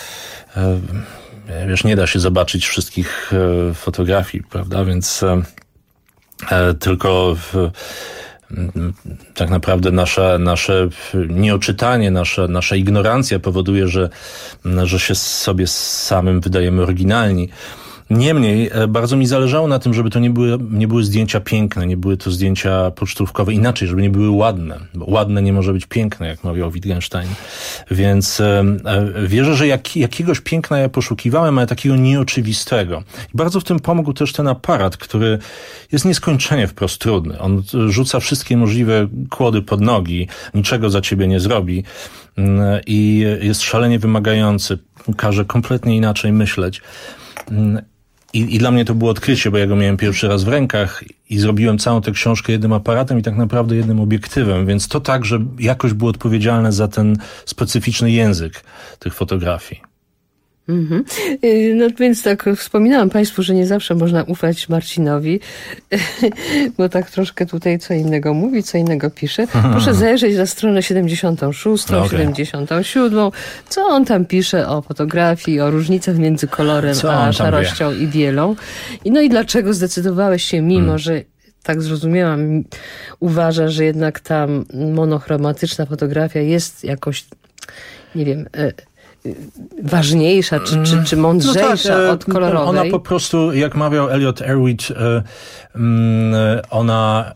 wiesz, nie da się zobaczyć wszystkich fotografii, prawda? Więc tylko tak naprawdę nasze nieoczytanie, nasza ignorancja powoduje, że się sobie samym wydajemy oryginalni. Niemniej bardzo mi zależało na tym, żeby to nie były zdjęcia piękne, nie były to zdjęcia pocztówkowe, inaczej, żeby nie były ładne. Bo ładne nie może być piękne, jak mawiał Wittgenstein. Więc wierzę, że jakiegoś piękna ja poszukiwałem, ale takiego nieoczywistego. I bardzo w tym pomógł też ten aparat, który jest nieskończenie wprost trudny. On rzuca wszystkie możliwe kłody pod nogi, niczego za ciebie nie zrobi i jest szalenie wymagający. Każe kompletnie inaczej myśleć. I dla mnie to było odkrycie, bo ja go miałem pierwszy raz w rękach i zrobiłem całą tę książkę jednym aparatem i tak naprawdę jednym obiektywem, więc to także jakoś było odpowiedzialne za ten specyficzny język tych fotografii. Mhm. No więc tak wspominałam Państwu, że nie zawsze można ufać Marcinowi, bo tak troszkę tutaj co innego mówi, co innego pisze. Proszę zajrzeć na stronę 76, 77, co on tam pisze o fotografii, o różnicach między kolorem a szarością i bielą. No i dlaczego zdecydowałeś się, mimo że tak zrozumiałam, uważa, że jednak ta monochromatyczna fotografia jest jakoś, nie wiem, ważniejsza, czy mądrzejsza od kolorowej? Ona po prostu, jak mawiał Elliot Erwitt, ona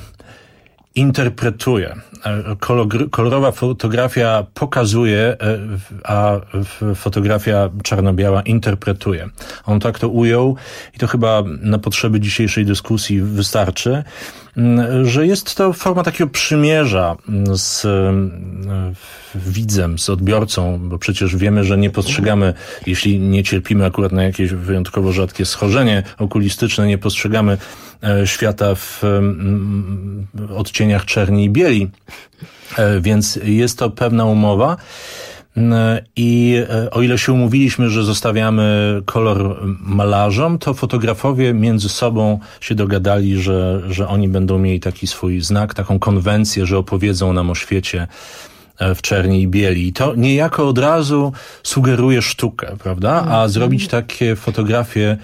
interpretuje. Kolorowa fotografia pokazuje, a fotografia czarno-biała interpretuje. On tak to ujął i to chyba na potrzeby dzisiejszej dyskusji wystarczy, że jest to forma takiego przymierza z widzem, z odbiorcą, bo przecież wiemy, że nie postrzegamy, jeśli nie cierpimy akurat na jakieś wyjątkowo rzadkie schorzenie okulistyczne, nie postrzegamy świata w odcieniach czerni i bieli. Więc jest to pewna umowa i o ile się umówiliśmy, że zostawiamy kolor malarzom, to fotografowie między sobą się dogadali, że oni będą mieli taki swój znak, taką konwencję, że opowiedzą nam o świecie w czerni i bieli. I to niejako od razu sugeruje sztukę, prawda? A zrobić takie fotografie,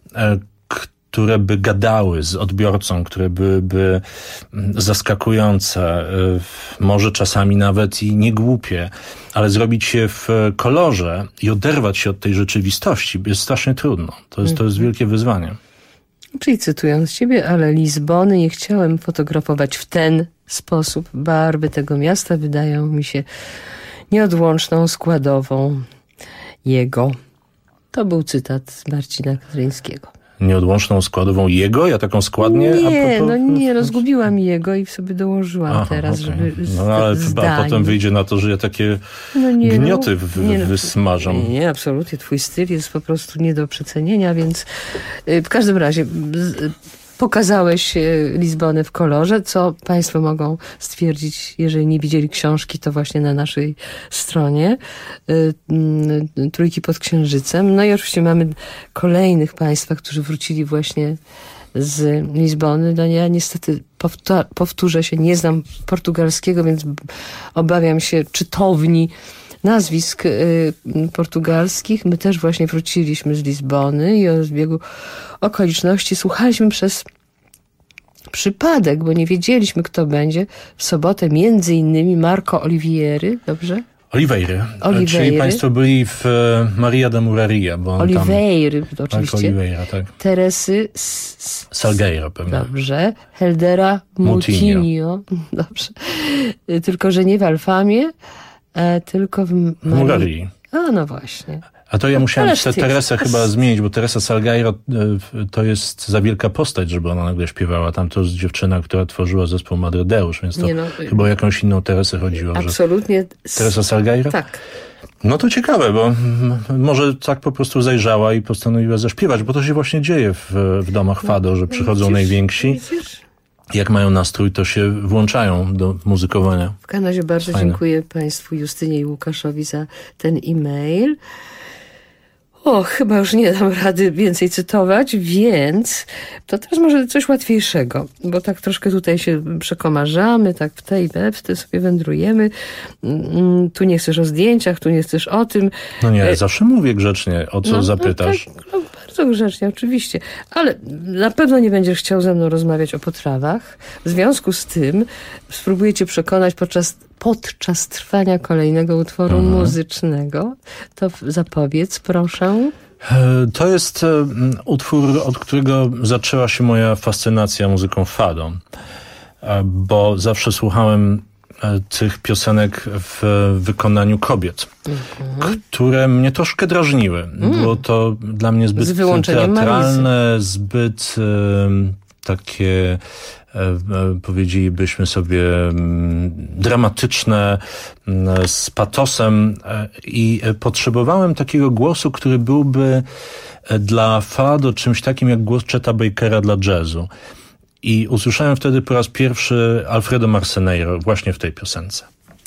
które by gadały z odbiorcą, które były zaskakujące, może czasami nawet i nie głupie, ale zrobić je w kolorze i oderwać się od tej rzeczywistości jest strasznie trudno. To jest wielkie wyzwanie. Czyli cytując ciebie, ale Lizbony nie chciałem fotografować w ten sposób. Barwy tego miasta wydają mi się nieodłączną składową jego. To był cytat z Marcina Katryńskiego. Nieodłączną składową jego? Ja taką składnię? Nie, rozgubiłam jego i sobie dołożyłam teraz, okay. Żeby ale chyba potem wyjdzie na to, że ja takie gnioty wysmażam. Nie, absolutnie. Twój styl jest po prostu nie do przecenienia, więc w każdym razie pokazałeś Lizbonę w kolorze, co Państwo mogą stwierdzić, jeżeli nie widzieli książki, to właśnie na naszej stronie Trójki pod Księżycem. No i oczywiście mamy kolejnych Państwa, którzy wrócili właśnie z Lizbony. No ja niestety powtórzę się, nie znam portugalskiego, więc obawiam się czytowni nazwisk portugalskich. My też właśnie wróciliśmy z Lizbony i o zbiegu okoliczności słuchaliśmy przez przypadek, bo nie wiedzieliśmy, kto będzie w sobotę, między innymi Marco Oliveiry, dobrze? Oliveira. Czyli Państwo byli w Maria da Muraria, bo Oliveiry, to oczywiście. Oliveira, tak. Teresy Salgueiro pewnie. Dobrze. Heldera Moutinho. Dobrze. Tylko, że nie w Alfamie, tylko w Murarii. A, no właśnie. A to ja musiałem tę Teresę chyba zmienić, bo Teresa Salgueiro to jest za wielka postać, żeby ona nagle śpiewała. Tam to jest dziewczyna, która tworzyła zespół Madre Deus, więc to chyba o jakąś inną Teresę chodziło. Absolutnie. Teresa Salgueiro? Tak. No to ciekawe, bo może tak po prostu zajrzała i postanowiła zaśpiewać, bo to się właśnie dzieje w domach Fado, że przychodzą najwięksi. Jak mają nastrój, to się włączają do muzykowania. W każdym razie bardzo dziękuję Państwu, Justynie i Łukaszowi, za ten e-mail. Chyba już nie dam rady więcej cytować, więc to teraz może coś łatwiejszego, bo tak troszkę tutaj się przekomarzamy, tak w tej we w te sobie wędrujemy. Tu nie chcesz o zdjęciach, tu nie chcesz o tym. No nie, zawsze mówię grzecznie, o co zapytasz. Tak, bardzo grzecznie, oczywiście, ale na pewno nie będziesz chciał ze mną rozmawiać o potrawach. W związku z tym spróbuję cię przekonać podczas trwania kolejnego utworu muzycznego. To zapowiedz, proszę. To jest utwór, od którego zaczęła się moja fascynacja muzyką fado, bo zawsze słuchałem tych piosenek w wykonaniu kobiet, które mnie troszkę drażniły. Było to dla mnie zbyt teatralne, zbyt takie, powiedzielibyśmy sobie, dramatyczne, z patosem, i potrzebowałem takiego głosu, który byłby dla fado czymś takim jak głos Chet'a Bakera dla jazzu. I usłyszałem wtedy po raz pierwszy Alfredo Marceneiro właśnie w tej piosence.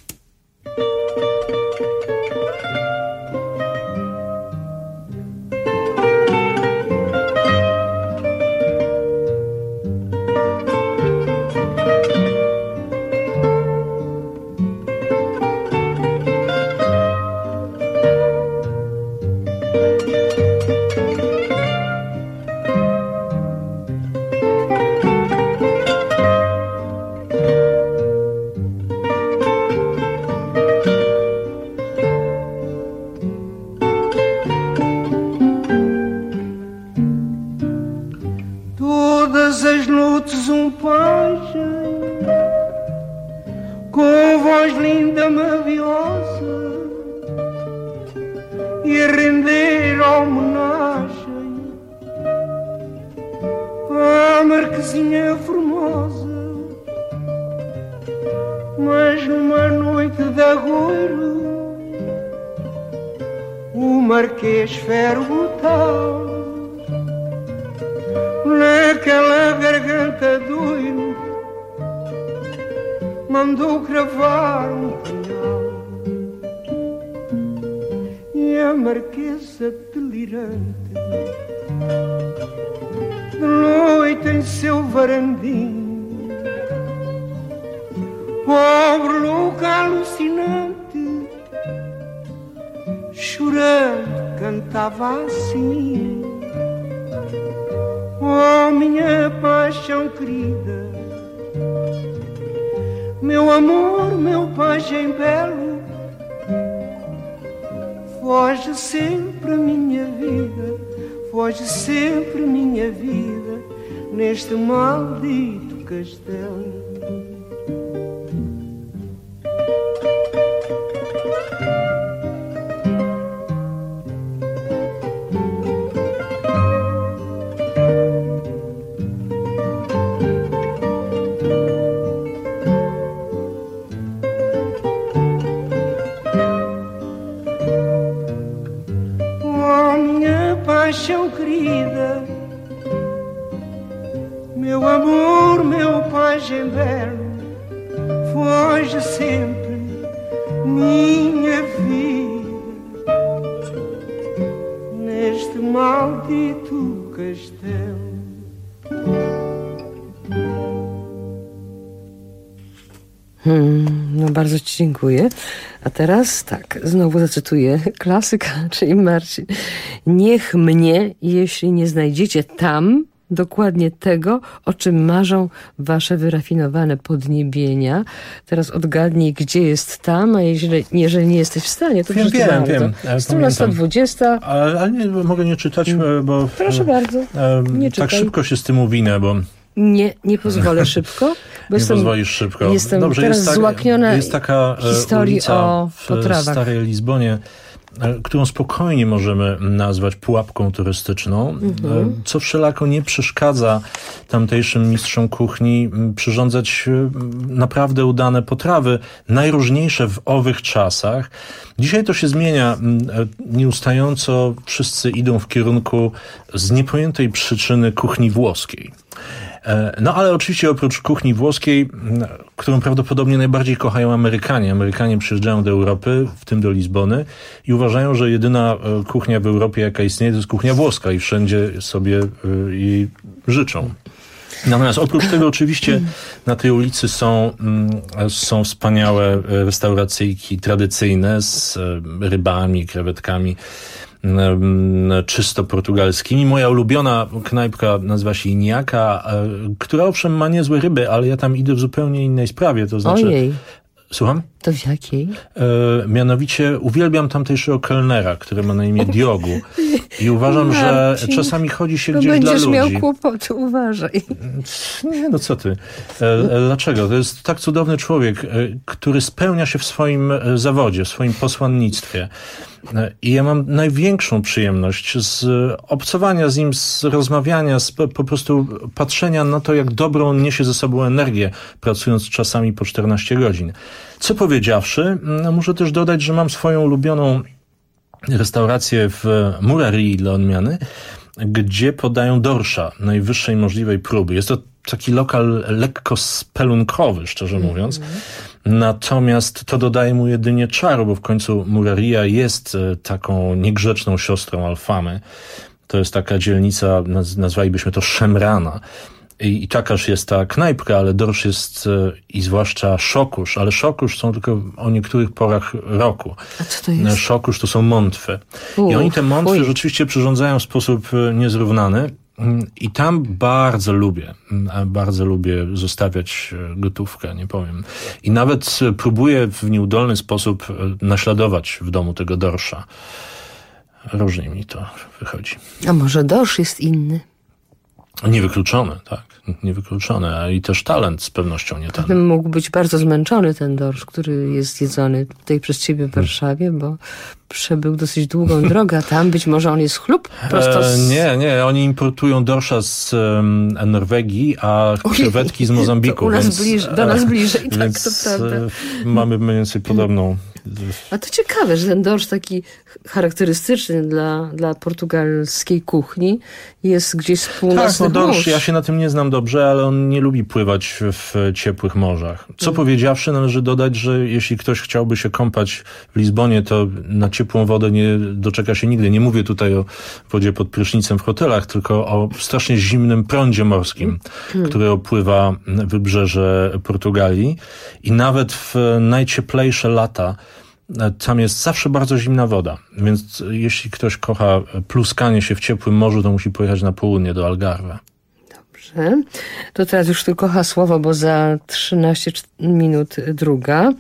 Mandou cravar punhal e a marquesa delirante de noite em seu varandim, pobre louca alucinante, chorando cantava assim: oh minha paixão querida, meu amor, meu pajem belo, foge sempre a minha vida, foge sempre minha vida neste maldito castelo. Paixão querida, meu amor, meu pajem belo, foge sempre minha vida neste maldito castelo. No bardzo ci dziękuję. A teraz tak, znowu zacytuję klasyka, czyli Marcin. Niech mnie, jeśli nie znajdziecie tam dokładnie tego, o czym marzą wasze wyrafinowane podniebienia. Teraz odgadnij, gdzie jest tam, a jeżeli nie jesteś w stanie, to proszę bardzo. Wiem. Strona 120. Ale nie, mogę nie czytać, bo... Proszę bardzo, nie czytaj. Tak szybko się z tym uwinę, bo... Nie pozwolę szybko. Bo nie pozwolisz szybko. Jestem Dobrze, teraz złakniona jest taka historii o potrawach. W Starej Lizbonie, którą spokojnie możemy nazwać pułapką turystyczną, co wszelako nie przeszkadza tamtejszym mistrzom kuchni przyrządzać naprawdę udane potrawy, najróżniejsze w owych czasach. Dzisiaj to się zmienia. Nieustająco wszyscy idą w kierunku z niepojętej przyczyny kuchni włoskiej. No ale oczywiście oprócz kuchni włoskiej, którą prawdopodobnie najbardziej kochają Amerykanie. Amerykanie przyjeżdżają do Europy, w tym do Lizbony i uważają, że jedyna kuchnia w Europie, jaka istnieje, to jest kuchnia włoska i wszędzie sobie jej życzą. Natomiast oprócz tego oczywiście na tej ulicy są wspaniałe restauracyjki tradycyjne z rybami, krewetkami, czysto portugalskimi. Moja ulubiona knajpka nazywa się Iniaka, która owszem ma niezłe ryby, ale ja tam idę w zupełnie innej sprawie, to znaczy... Ojej. Słucham? To w jakiej? Mianowicie uwielbiam tamtejszego kelnera, który ma na imię Diogu. I uważam, że czasami chodzi się gdzieś dla ludzi. Będziesz miał kłopoty, uważaj. Nie, no co ty. Dlaczego? To jest tak cudowny człowiek, który spełnia się w swoim zawodzie, w swoim posłannictwie. I ja mam największą przyjemność z obcowania z nim, z rozmawiania, z po prostu patrzenia na to, jak dobrą on niesie ze sobą energię, pracując czasami po 14 godzin. Co powiedziawszy, muszę też dodać, że mam swoją ulubioną restaurację w Murarii dla odmiany, gdzie podają dorsza najwyższej możliwej próby. Jest to taki lokal lekko spelunkowy, szczerze mówiąc. Natomiast to dodaje mu jedynie czaru, bo w końcu Muraria jest taką niegrzeczną siostrą Alfamy. To jest taka dzielnica, nazwalibyśmy to szemrana. I takaż jest ta knajpka, ale dorsz jest i zwłaszcza szokusz, ale szokusz są tylko o niektórych porach roku. A co to jest? Szokusz to są mątwy. I oni te mątwy rzeczywiście przyrządzają w sposób niezrównany. I tam bardzo lubię zostawiać gotówkę, nie powiem. I nawet próbuję w nieudolny sposób naśladować w domu tego dorsza. Różnie mi to wychodzi. A może dorsz jest inny? Niewykluczone, tak. Niewykluczone, a i też talent z pewnością nie ten. Mógł być bardzo zmęczony ten dorsz, który jest jedzony tutaj przez ciebie w Warszawie, bo przebył dosyć długą drogę, a tam być może on jest chlub prosto z... Nie, oni importują dorsza z Norwegii, a krewetki z Mozambiku. Do nas bliżej, tak, więc to prawda. Mamy mniej więcej podobną... A to ciekawe, że ten dorsz taki charakterystyczny dla portugalskiej kuchni jest gdzieś z północnych dorsz, mórz. ja się na tym nie znam dobrze, ale on nie lubi pływać w ciepłych morzach. Co powiedziawszy, należy dodać, że jeśli ktoś chciałby się kąpać w Lizbonie, to na ciepłą wodę nie doczeka się nigdy. Nie mówię tutaj o wodzie pod prysznicem w hotelach, tylko o strasznie zimnym prądzie morskim, który opływa wybrzeże Portugalii. I nawet w najcieplejsze lata tam jest zawsze bardzo zimna woda. Więc jeśli ktoś kocha pluskanie się w ciepłym morzu, to musi pojechać na południe do Algarve. Dobrze. To teraz już tylko hasłowo, bo za 13 minut druga.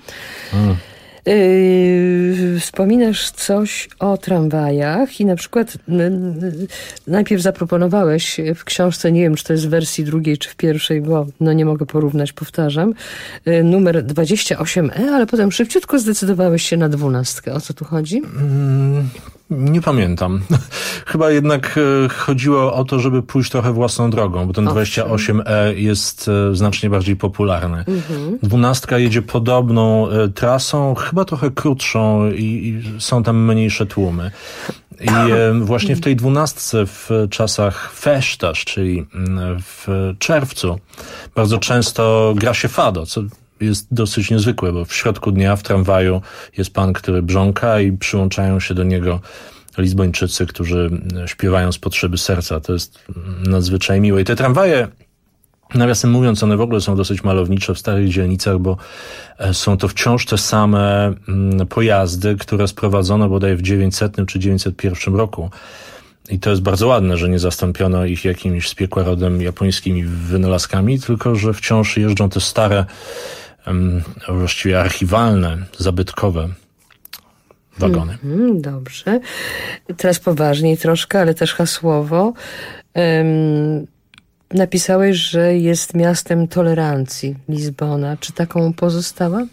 Wspominasz coś o tramwajach i na przykład najpierw zaproponowałeś w książce, nie wiem, czy to jest w wersji drugiej, czy w pierwszej, bo nie mogę porównać, powtarzam, numer 28E, ale potem szybciutko zdecydowałeś się na 12. O co tu chodzi? Nie pamiętam. Chyba jednak chodziło o to, żeby pójść trochę własną drogą, bo ten 28E jest znacznie bardziej popularny. 12 jedzie podobną trasą, chyba trochę krótszą i są tam mniejsze tłumy. I właśnie w tej 12 w czasach festas, czyli w czerwcu, bardzo często gra się fado, co jest dosyć niezwykłe, bo w środku dnia w tramwaju jest pan, który brząka i przyłączają się do niego Lizbończycy, którzy śpiewają z potrzeby serca. To jest nadzwyczaj miłe. I te tramwaje, nawiasem mówiąc, one w ogóle są dosyć malownicze w starych dzielnicach, bo są to wciąż te same pojazdy, które sprowadzono bodaj w 900 czy 901 roku. I to jest bardzo ładne, że nie zastąpiono ich jakimś z piekła rodem japońskimi wynalazkami, tylko że wciąż jeżdżą te stare, właściwie archiwalne, zabytkowe wagony. Dobrze. Teraz poważniej troszkę, ale też hasłowo. Napisałeś, że jest miastem tolerancji Lizbona. Czy taką pozostała?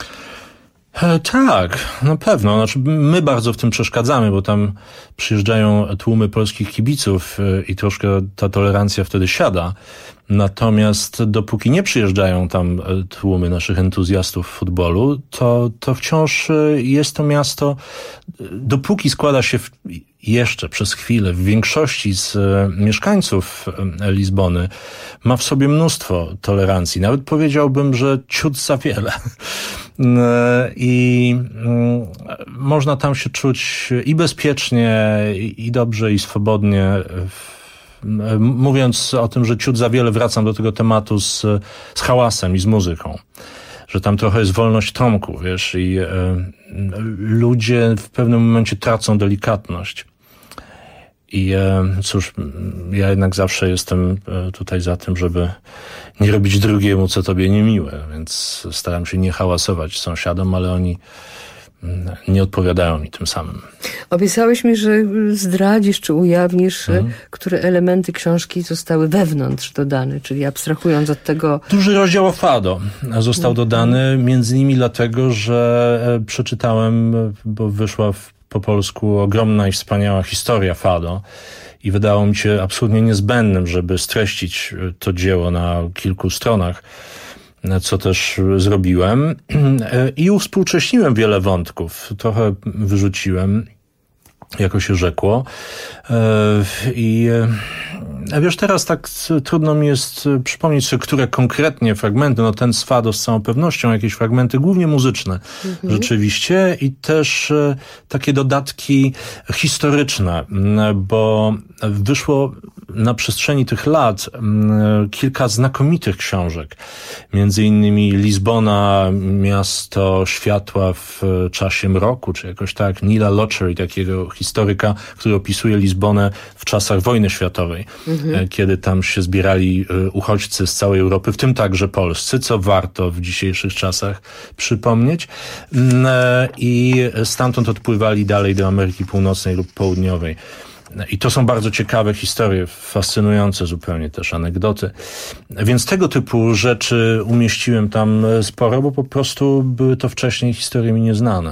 Tak, na pewno. Znaczy, my bardzo w tym przeszkadzamy, bo tam przyjeżdżają tłumy polskich kibiców i troszkę ta tolerancja wtedy siada. Natomiast dopóki nie przyjeżdżają tam tłumy naszych entuzjastów futbolu, to wciąż jest to miasto, dopóki składa się jeszcze przez chwilę w większości z mieszkańców Lizbony, ma w sobie mnóstwo tolerancji. Nawet powiedziałbym, że ciut za wiele. I można tam się czuć i bezpiecznie, i dobrze, i swobodnie. Mówiąc o tym, że ciut za wiele, wracam do tego tematu z hałasem i z muzyką. Że tam trochę jest wolność trąku, wiesz, i ludzie w pewnym momencie tracą delikatność. I cóż, ja jednak zawsze jestem tutaj za tym, żeby nie robić drugiemu, co tobie niemiłe, więc staram się nie hałasować sąsiadom, ale oni nie odpowiadają mi tym samym. Obiecałeś mi, że zdradzisz czy ujawnisz, które elementy książki zostały wewnątrz dodane, czyli abstrahując od tego... Duży rozdział o Fado został dodany, między innymi dlatego, że przeczytałem, bo wyszła po polsku ogromna i wspaniała historia Fado i wydało mi się absolutnie niezbędnym, żeby streścić to dzieło na kilku stronach, co też zrobiłem. I uwspółcześniłem wiele wątków. Trochę wyrzuciłem, jako się rzekło. I wiesz, teraz tak trudno mi jest przypomnieć sobie, które konkretnie fragmenty, no ten z Fado z całą pewnością, jakieś fragmenty głównie muzyczne rzeczywiście i też takie dodatki historyczne, bo wyszło na przestrzeni tych lat kilka znakomitych książek. Między innymi Lizbona, miasto światła w czasie mroku, czy jakoś tak, Neila Lotchery, takiego historyka, który opisuje Lizbonę w czasach wojny światowej, kiedy tam się zbierali uchodźcy z całej Europy, w tym także polscy, co warto w dzisiejszych czasach przypomnieć. I stamtąd odpływali dalej do Ameryki Północnej lub Południowej. I to są bardzo ciekawe historie, fascynujące zupełnie też anegdoty. Więc tego typu rzeczy umieściłem tam sporo, bo po prostu były to wcześniej historie mi nieznane.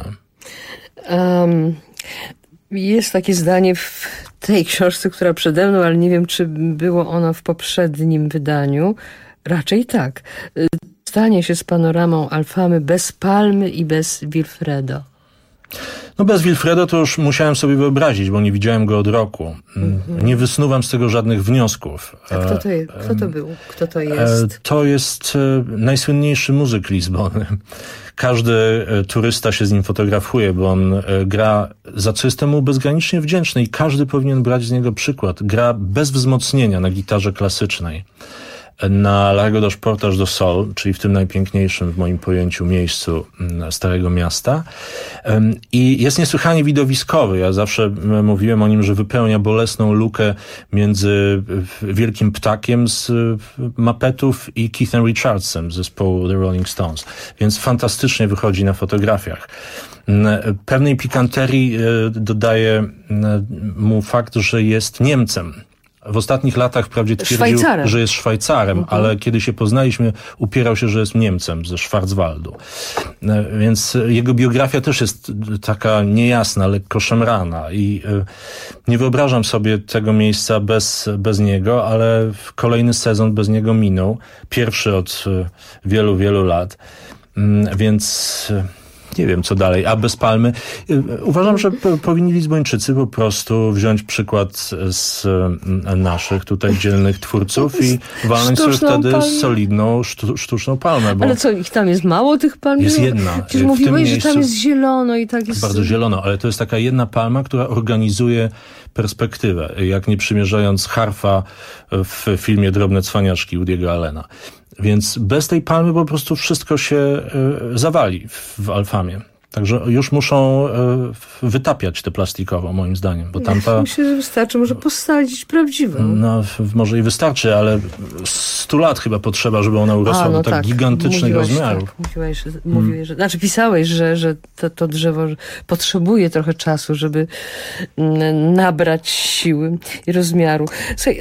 Jest takie zdanie w tej książce, która przede mną, ale nie wiem, czy było ono w poprzednim wydaniu. Raczej tak. Stanie się z panoramą Alfamy bez Palmy i bez Wilfredo. No bez Wilfredo to już musiałem sobie wyobrazić, bo nie widziałem go od roku. Nie wysnuwam z tego żadnych wniosków. A kto to jest? Kto to był? Kto to jest? To jest najsłynniejszy muzyk Lizbony. Każdy turysta się z nim fotografuje, bo on gra, za co jestem mu bezgranicznie wdzięczny i każdy powinien brać z niego przykład. Gra bez wzmocnienia na gitarze klasycznej. Na Largo dos Portas do Sol, czyli w tym najpiękniejszym w moim pojęciu miejscu Starego Miasta. I jest niesłychanie widowiskowy. Ja zawsze mówiłem o nim, że wypełnia bolesną lukę między Wielkim Ptakiem z Muppetów i Keithem Richardsem z zespołu The Rolling Stones. Więc fantastycznie wychodzi na fotografiach. Pewnej pikanterii dodaje mu fakt, że jest Niemcem. W ostatnich latach wprawdzie twierdził, że jest Szwajcarem, ale kiedy się poznaliśmy, upierał się, że jest Niemcem ze Schwarzwaldu. Więc jego biografia też jest taka niejasna, lekko szemrana i nie wyobrażam sobie tego miejsca bez niego, ale kolejny sezon bez niego minął. Pierwszy od wielu, wielu lat. Więc... nie wiem, co dalej. A bez Palmy uważam, że powinni Lizbończycy po prostu wziąć przykład z naszych tutaj dzielnych twórców i walnąć sobie wtedy solidną, sztuczną palmę. Bo ale co, ich tam jest mało, tych palm? Jest jedna. Przecież mówiłeś, że tam jest zielono i tak jest... Bardzo zielono, ale to jest taka jedna palma, która organizuje perspektywę, jak nie przymierzając harfa w filmie Drobne cwaniaczki Woody'ego Allena. Więc bez tej palmy po prostu wszystko się zawali w Alfamie. Także już muszą wytapiać tę plastikową, moim zdaniem. Bo tamta... Myślę, że wystarczy może posadzić prawdziwą. No, może i wystarczy, ale 100 lat chyba potrzeba, żeby ona urosła do tak gigantycznych rozmiarów. Tak. Mówiłeś, że, znaczy pisałeś, że to drzewo potrzebuje trochę czasu, żeby nabrać siły i rozmiaru. Słuchaj,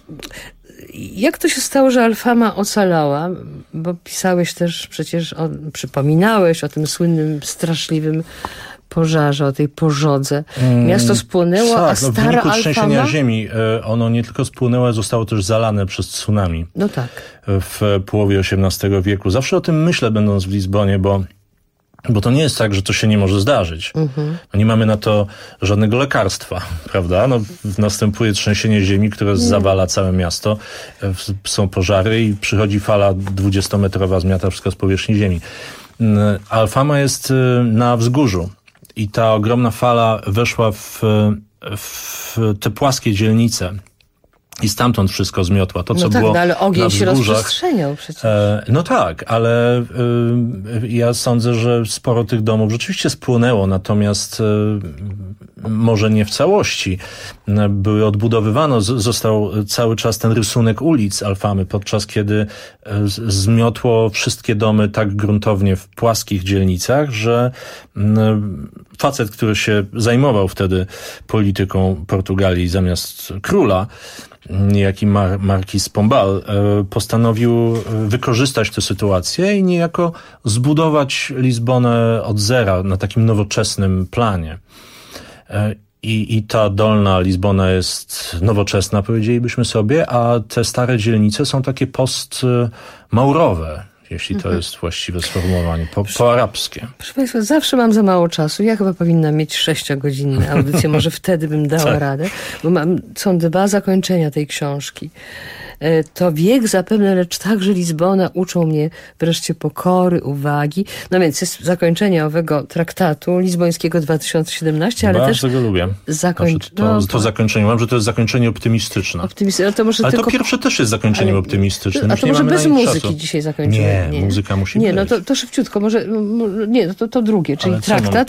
jak to się stało, że Alfama ocalała? Bo pisałeś też przecież, przypominałeś o tym słynnym, straszliwym pożarze, o tej pożodze. Miasto spłonęło, a stara w wyniku Alfama... trzęsienia ziemi ono nie tylko spłonęło, zostało też zalane przez tsunami. No tak. W połowie XVIII wieku. Zawsze o tym myślę, będąc w Lizbonie, bo to nie jest tak, że to się nie może zdarzyć. Nie mamy na to żadnego lekarstwa, prawda? Następuje trzęsienie ziemi, które zawala całe miasto. Są pożary i przychodzi fala 20-metrowa, zmiata wszystko z powierzchni ziemi. Alfama jest na wzgórzu i ta ogromna fala weszła w te płaskie dzielnice. I stamtąd wszystko zmiotła. To, co było ale ogień na się wzgórzach, rozprzestrzeniał przecież. No tak, ale ja sądzę, że sporo tych domów rzeczywiście spłonęło, natomiast może nie w całości. Były odbudowywane, został cały czas ten rysunek ulic Alfamy, podczas kiedy zmiotło wszystkie domy tak gruntownie w płaskich dzielnicach, że facet, który się zajmował wtedy polityką Portugalii zamiast króla, niejaki Marquis Pombal, postanowił wykorzystać tę sytuację i niejako zbudować Lizbonę od zera na takim nowoczesnym planie. I ta dolna Lizbona jest nowoczesna, powiedzielibyśmy sobie, a te stare dzielnice są takie postmaurowe, jeśli to jest właściwe sformułowanie, po-arabskie. Proszę Państwa, zawsze mam za mało czasu. Ja chyba powinnam mieć 6-godzinne audycje, może wtedy bym dała radę, bo są dwa zakończenia tej książki. To wiek zapewne, lecz także Lizbona uczą mnie wreszcie pokory, uwagi. No więc jest zakończenie owego traktatu lizbońskiego 2017, ale bardzo też... go lubię. To zakończenie. Mam, że to jest zakończenie optymistyczne. Ale to pierwsze też jest zakończeniem optymistycznym. A to może bez muzyki dzisiaj zakończymy? Nie, muzyka musi być. No to szybciutko. To drugie, czyli ale traktat.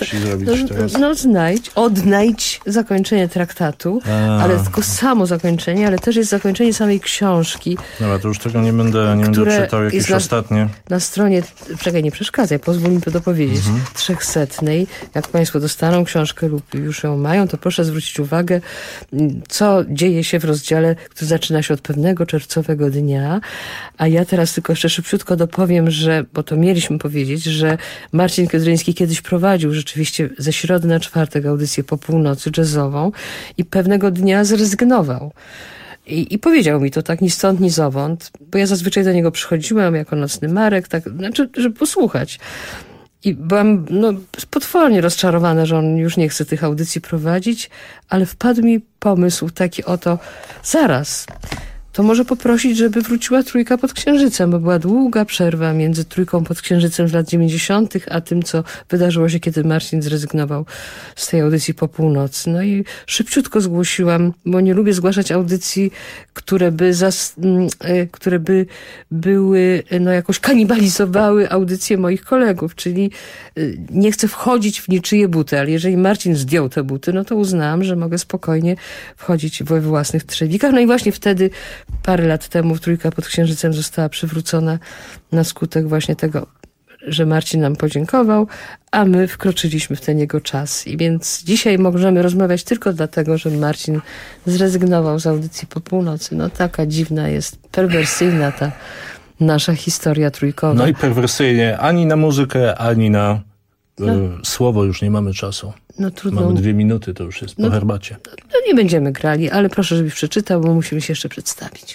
Odnajdź zakończenie traktatu, ale tylko samo zakończenie, ale też jest zakończenie samej książki. Dobra, to już tego nie będę czytał, jakieś ostatnie. Na stronie, czekaj, nie przeszkadzaj, pozwól mi to dopowiedzieć, 300. Jak Państwo dostaną książkę lub już ją mają, to proszę zwrócić uwagę, co dzieje się w rozdziale, który zaczyna się od pewnego czerwcowego dnia, a ja teraz tylko jeszcze szybciutko dopowiem, bo to mieliśmy powiedzieć, że Marcin Kedryński kiedyś prowadził rzeczywiście ze środy na czwartek audycję po północy jazzową i pewnego dnia zrezygnował. I powiedział mi to tak ni stąd, ni zowąd, bo ja zazwyczaj do niego przychodziłam jako nocny Marek, żeby posłuchać. I byłam potwornie rozczarowana, że on już nie chce tych audycji prowadzić, ale wpadł mi pomysł taki oto, zaraz, to może poprosić, żeby wróciła Trójka pod Księżycem, bo była długa przerwa między Trójką pod Księżycem z lat 90., a tym, co wydarzyło się, kiedy Marcin zrezygnował z tej audycji po północy. No i szybciutko zgłosiłam, bo nie lubię zgłaszać audycji, które by były, jakoś kanibalizowały audycje moich kolegów, czyli nie chcę wchodzić w niczyje buty, ale jeżeli Marcin zdjął te buty, no to uznałam, że mogę spokojnie wchodzić we własnych trzewikach. No i właśnie wtedy parę lat temu Trójka pod Księżycem została przywrócona na skutek właśnie tego, że Marcin nam podziękował, a my wkroczyliśmy w ten jego czas. I więc dzisiaj możemy rozmawiać tylko dlatego, że Marcin zrezygnował z audycji po północy. No taka dziwna jest, perwersyjna ta nasza historia trójkowa. No i perwersyjnie ani na muzykę, ani na słowo już nie mamy czasu. No trudno. Mamy 2 minuty, to już jest po herbacie. No nie będziemy grali, ale proszę, żebyś przeczytał, bo musimy się jeszcze przedstawić.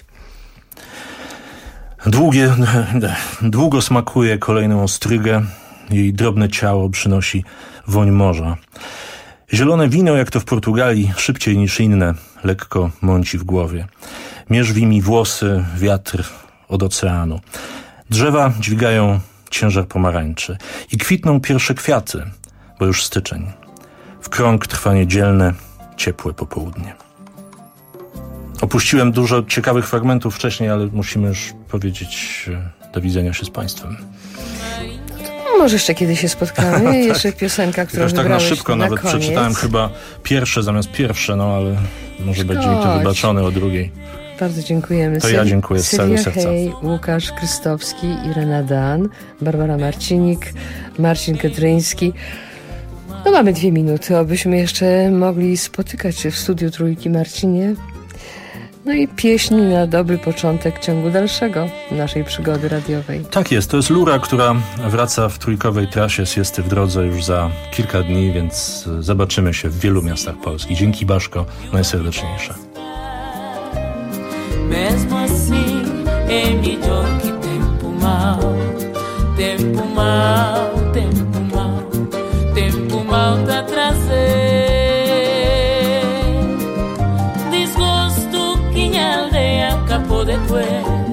Długo smakuje kolejną ostrygę. Jej drobne ciało przynosi woń morza. Zielone wino, jak to w Portugalii, szybciej niż inne, lekko mąci w głowie. Mierzwi mi włosy, wiatr od oceanu. Drzewa dźwigają ciężar pomarańczy i kwitną pierwsze kwiaty, bo już styczeń. W krąg trwa niedzielne, ciepłe popołudnie. Opuściłem dużo ciekawych fragmentów wcześniej, ale musimy już powiedzieć do widzenia się z Państwem. Może jeszcze kiedyś się spotkamy. Tak. Jeszcze piosenka, którą wybrałeś tak na szybko nawet koniec. Przeczytałem chyba pierwsze zamiast pierwsze, ale może będzie mi to wybaczone o drugiej. Bardzo dziękujemy. To ja dziękuję z całego serca. Hej, Łukasz Krystowski, Irena Dan, Barbara Marcinik, Marcin Kedryński. No mamy 2 minuty, abyśmy jeszcze mogli spotykać się w studiu Trójki, Marcinie. No i pieśń na dobry początek ciągu dalszego naszej przygody radiowej. Tak jest, to jest Lura, która wraca w trójkowej trasie Siesty w drodze już za kilka dni, więc zobaczymy się w wielu miastach Polski. Dzięki, Baszko, najserdeczniejsze. Mesmo assim é melhor que tempo mau, tempo mau, tempo mau, tempo mau tá trazer desgosto que minha aldeia acabou depois.